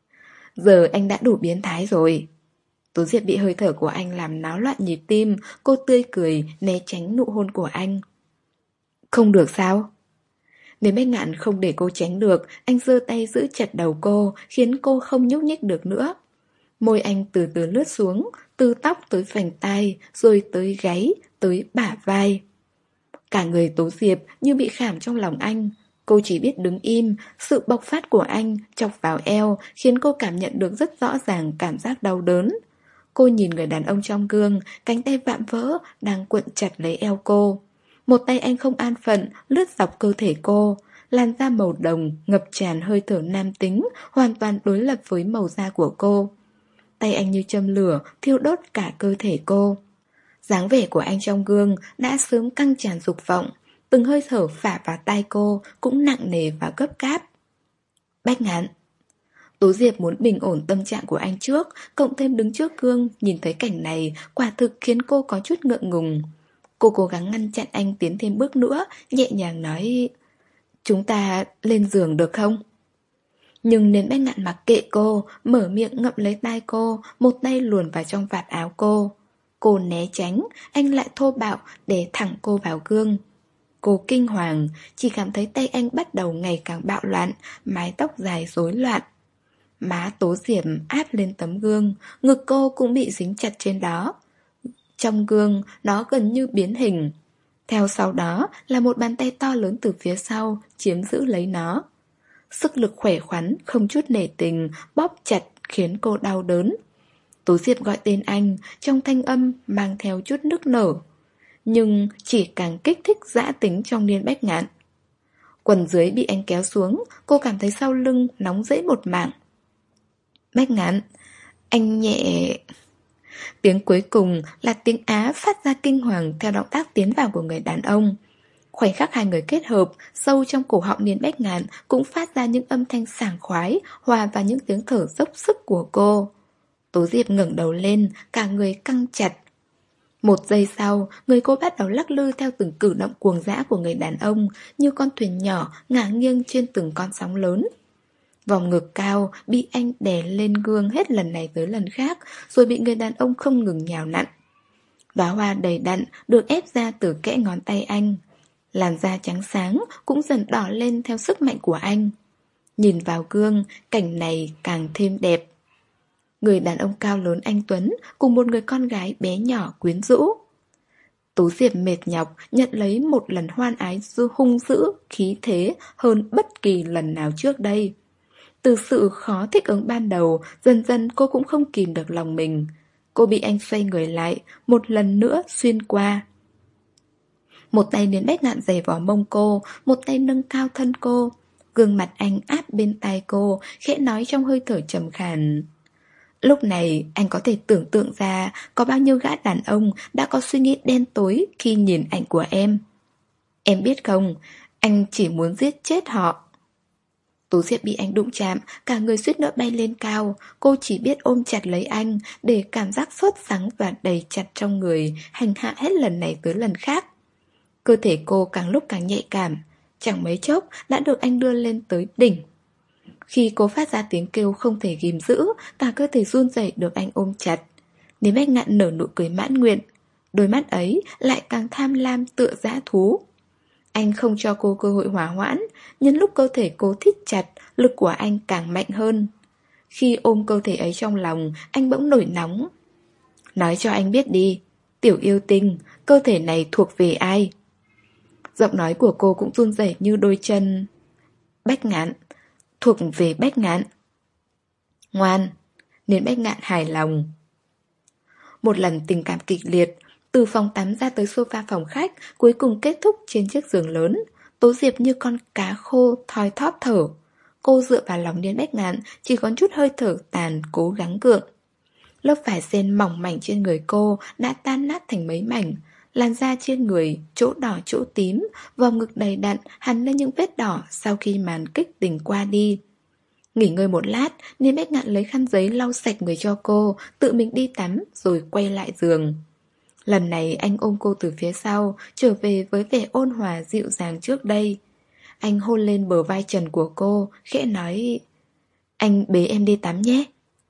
Giờ anh đã đủ biến thái rồi. Tố Diệp bị hơi thở của anh làm náo loạn nhịp tim, cô tươi cười, né tránh nụ hôn của anh. Không được sao? Nếu Bách Ngạn không để cô tránh được, anh giơ tay giữ chặt đầu cô, khiến cô không nhúc nhích được nữa. Môi anh từ từ lướt xuống, từ tóc tới vành tai, rồi tới gáy, tới bả vai. Cả người Tố Diệp như bị khảm trong lòng anh. Cô chỉ biết đứng im, sự bộc phát của anh chọc vào eo khiến cô cảm nhận được rất rõ ràng cảm giác đau đớn. Cô nhìn người đàn ông trong gương, cánh tay vạm vỡ đang cuộn chặt lấy eo cô. Một tay anh không an phận lướt dọc cơ thể cô, làn da màu đồng ngập tràn hơi thở nam tính, hoàn toàn đối lập với màu da của cô. Tay anh như châm lửa, thiêu đốt cả cơ thể cô. Dáng vẻ của anh trong gương đã sớm căng tràn dục vọng, từng hơi thở phả vào tai cô cũng nặng nề và gấp gáp. Bách Ngạn. Tố Diệp muốn bình ổn tâm trạng của anh trước, cộng thêm đứng trước gương, nhìn thấy cảnh này, quả thực khiến cô có chút ngượng ngùng. Cô cố gắng ngăn chặn anh tiến thêm bước nữa, nhẹ nhàng nói: chúng ta lên giường được không? Nhưng Nên Bách Ngạn mặc kệ cô, mở miệng ngậm lấy tai cô, một tay luồn vào trong vạt áo cô. Cô né tránh, anh lại thô bạo để thẳng cô vào gương. Cô kinh hoàng, chỉ cảm thấy tay anh bắt đầu ngày càng bạo loạn, mái tóc dài rối loạn. Má Tố Diệp áp lên tấm gương, ngực cô cũng bị dính chặt trên đó. Trong gương, nó gần như biến hình. Theo sau đó là một bàn tay to lớn từ phía sau, chiếm giữ lấy nó. Sức lực khỏe khoắn, không chút nể tình, bóp chặt khiến cô đau đớn. Tố Diệp gọi tên anh, trong thanh âm mang theo chút nức nở. Nhưng chỉ càng kích thích dã tính trong Niên Bách Ngạn. Quần dưới bị anh kéo xuống, cô cảm thấy sau lưng nóng rẫy một mảng. Bách Ngạn, anh nhẹ... Tiếng cuối cùng là tiếng Á phát ra kinh hoàng theo động tác tiến vào của người đàn ông. Khoảnh khắc hai người kết hợp, sâu trong cổ họng Niên Bách Ngạn cũng phát ra những âm thanh sảng khoái, hòa vào những tiếng thở dốc sức của cô. Tố Diệp ngẩng đầu lên, cả người căng chặt. Một giây sau, người cô bắt đầu lắc lư theo từng cử động cuồng dã của người đàn ông, như con thuyền nhỏ ngả nghiêng trên từng con sóng lớn. Vòng ngực cao bị anh đè lên gương hết lần này tới lần khác, rồi bị người đàn ông không ngừng nhào nặn. Đóa hoa đầy đặn được ép ra từ kẽ ngón tay anh. Làn da trắng sáng cũng dần đỏ lên theo sức mạnh của anh. Nhìn vào gương, cảnh này càng thêm đẹp. Người đàn ông cao lớn anh tuấn cùng một người con gái bé nhỏ quyến rũ. Tố Diệp mệt nhọc nhận lấy một lần hoan ái dư hung dữ, khí thế hơn bất kỳ lần nào trước đây. Từ sự khó thích ứng ban đầu, dần dần cô cũng không kìm được lòng mình. Cô bị anh xoay người lại, một lần nữa xuyên qua. Một tay Niên Bách Ngạn giày vò mông cô, một tay nâng cao thân cô. Gương mặt anh áp bên tai cô, khẽ nói trong hơi thở trầm khàn. Lúc này anh có thể tưởng tượng ra có bao nhiêu gã đàn ông đã có suy nghĩ đen tối khi nhìn ảnh của em. Em biết không, anh chỉ muốn giết chết họ. Tố Diệp bị anh đụng chạm, cả người suýt nữa bay lên cao. Cô chỉ biết ôm chặt lấy anh, để cảm giác sốt sắng và đầy chặt trong người hành hạ hết lần này tới lần khác. Cơ thể cô càng lúc càng nhạy cảm, chẳng mấy chốc đã được anh đưa lên tới đỉnh. Khi cô phát ra tiếng kêu không thể ghim giữ, cả cơ thể run rẩy được anh ôm chặt. Niên Bách Ngạn nở nụ cười mãn nguyện, đôi mắt ấy lại càng tham lam tựa dã thú. Anh không cho cô cơ hội hòa hoãn, nhân lúc cơ thể cô thít chặt, lực của anh càng mạnh hơn. Khi ôm cơ thể ấy trong lòng, anh bỗng nổi nóng. Nói cho anh biết đi, tiểu yêu tinh, cơ thể này thuộc về ai? Giọng nói của cô cũng run rẩy như đôi chân. Bách Ngạn, thuộc về Bách Ngạn. Ngoan, nên Bách Ngạn hài lòng. Một lần tình cảm kịch liệt, từ phòng tắm ra tới sofa phòng khách, cuối cùng kết thúc trên chiếc giường lớn. Tố Diệp như con cá khô thoi thóp thở. Cô dựa vào lòng Niên Bách Ngạn, chỉ còn chút hơi thở tàn cố gắng gượng. Lớp vải ren mỏng mảnh trên người cô đã tan nát thành mấy mảnh. Làn da trên người, chỗ đỏ chỗ tím, vòng ngực đầy đặn hằn lên những vết đỏ sau khi màn kích tình qua đi. Nghỉ ngơi một lát, Niên Bách Ngạn lấy khăn giấy lau sạch người cho cô, tự mình đi tắm rồi quay lại giường. Lần này anh ôm cô từ phía sau, trở về với vẻ ôn hòa dịu dàng trước đây. Anh hôn lên bờ vai trần của cô, khẽ nói: Anh bế em đi tắm nhé.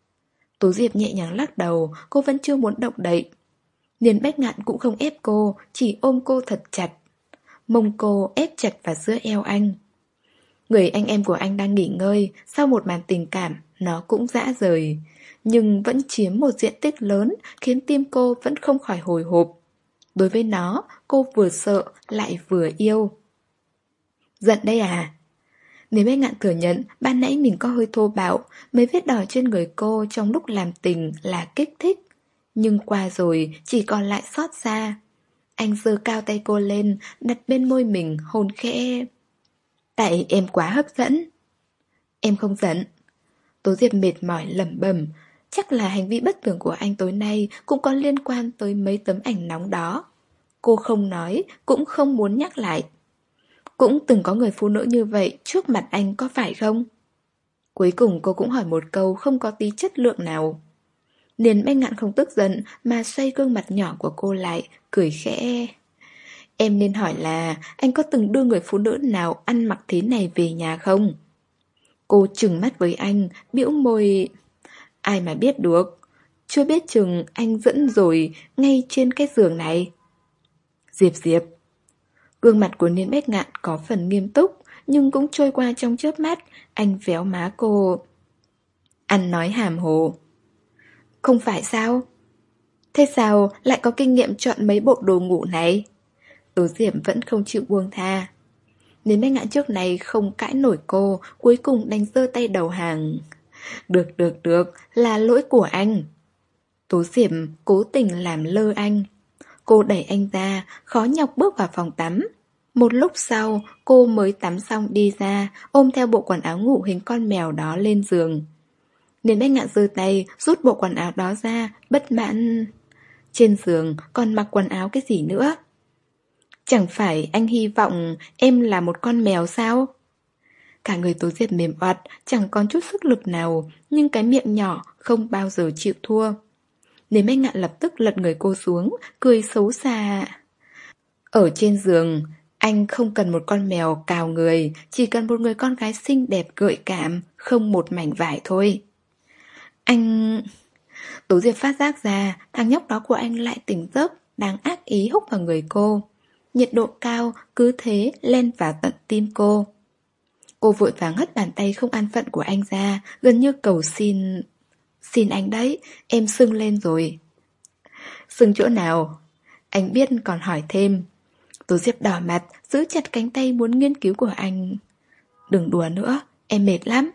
Tố Diệp nhẹ nhàng lắc đầu, cô vẫn chưa muốn động đậy. Niên Bách Ngạn cũng không ép cô, chỉ ôm cô thật chặt. Mông cô ép chặt vào giữa eo anh. Người anh em của anh đang nghỉ ngơi, sau một màn tình cảm, nó cũng dã rời. Nhưng vẫn chiếm một diện tích lớn, khiến tim cô vẫn không khỏi hồi hộp. Đối với nó, cô vừa sợ lại vừa yêu. Giận đây à? Nếu Bách Ngạn thừa nhận ban nãy mình có hơi thô bạo, mấy vết đỏ trên người cô trong lúc làm tình là kích thích. Nhưng qua rồi chỉ còn lại xót xa. Anh giơ cao tay cô lên, đặt bên môi mình hôn khẽ. Tại em quá hấp dẫn. Em không giận. Tố Diệp mệt mỏi lẩm bẩm. Chắc là hành vi bất thường của anh tối nay cũng có liên quan tới mấy tấm ảnh nóng đó. Cô không nói, cũng không muốn nhắc lại. Cũng từng có người phụ nữ như vậy trước mặt anh có phải không? Cuối cùng cô cũng hỏi một câu không có tí chất lượng nào. Niên Bách Ngạn không tức giận mà xoay gương mặt nhỏ của cô lại, cười khẽ. Em nên hỏi là anh có từng đưa người phụ nữ nào ăn mặc thế này về nhà không? Cô trừng mắt với anh, bĩu môi. Ai mà biết được, chưa biết chừng anh dẫn rồi ngay trên cái giường này. Diệp Diệp. Gương mặt của Niên Bách Ngạn có phần nghiêm túc, nhưng cũng trôi qua trong chớp mắt. Anh véo má cô. Ăn nói hàm hồ. Không phải sao? Thế sao lại có kinh nghiệm chọn mấy bộ đồ ngủ này? Tố Diệp vẫn không chịu buông tha. Niên Bách Ngạn trước này không cãi nổi cô, cuối cùng đánh giơ tay đầu hàng. Được được được, là lỗi của anh. Tố Diệp cố tình làm lơ anh. Cô đẩy anh ra, khó nhọc bước vào phòng tắm. Một lúc sau, cô mới tắm xong đi ra, ôm theo bộ quần áo ngủ hình con mèo đó lên giường. Niên Bách Ngạn giơ tay, rút bộ quần áo đó ra, bất mãn. Trên giường còn mặc quần áo cái gì nữa? Chẳng phải anh hy vọng em là một con mèo sao? Cả người Tố Diệp mềm oặt, chẳng còn chút sức lực nào, nhưng cái miệng nhỏ không bao giờ chịu thua. Niên Bách Ngạn lập tức lật người cô xuống, cười xấu xa. Ở trên giường, anh không cần một con mèo cào người, chỉ cần một người con gái xinh đẹp gợi cảm, không một mảnh vải thôi. Anh... Tố Diệp phát giác ra, thằng nhóc đó của anh lại tỉnh giấc, đang ác ý húc vào người cô. Nhiệt độ cao cứ thế len vào tận tim cô. Cô vội vàng hất bàn tay không an phận của anh ra, gần như cầu xin. Xin anh đấy, em sưng lên rồi. Sưng chỗ nào? Anh biết còn hỏi thêm. Tố Diệp đỏ mặt, giữ chặt cánh tay muốn nghiên cứu của anh. Đừng đùa nữa, em mệt lắm.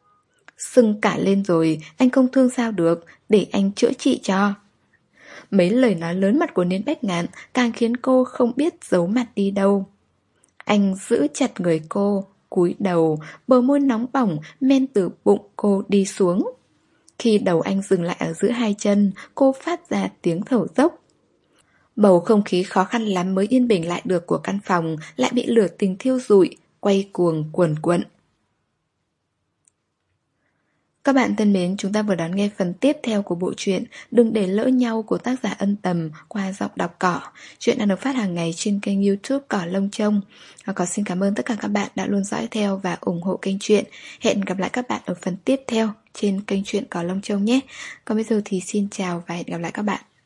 Sưng cả lên rồi, anh không thương sao được, để anh chữa trị cho. Mấy lời nói lớn mặt của Niên Bách Ngạn càng khiến cô không biết giấu mặt đi đâu. Anh giữ chặt người cô, cúi đầu, bờ môi nóng bỏng men từ bụng cô đi xuống. Khi đầu anh dừng lại ở giữa hai chân, cô phát ra tiếng thở dốc. Bầu không khí khó khăn lắm mới yên bình lại được của căn phòng lại bị lửa tình thiêu rụi, quay cuồng cuồn cuộn. Các bạn thân mến, chúng ta vừa đón nghe phần tiếp theo của bộ truyện Đừng để lỡ nhau của tác giả Ân Tầm qua giọng đọc Cỏ. Chuyện đang được phát hàng ngày trên kênh YouTube Cỏ Lông Trông. Và Cỏ xin cảm ơn tất cả các bạn đã luôn dõi theo và ủng hộ kênh truyện. Hẹn gặp lại các bạn ở phần tiếp theo trên kênh truyện Cỏ Lông Trông nhé. Còn bây giờ thì xin chào và hẹn gặp lại các bạn.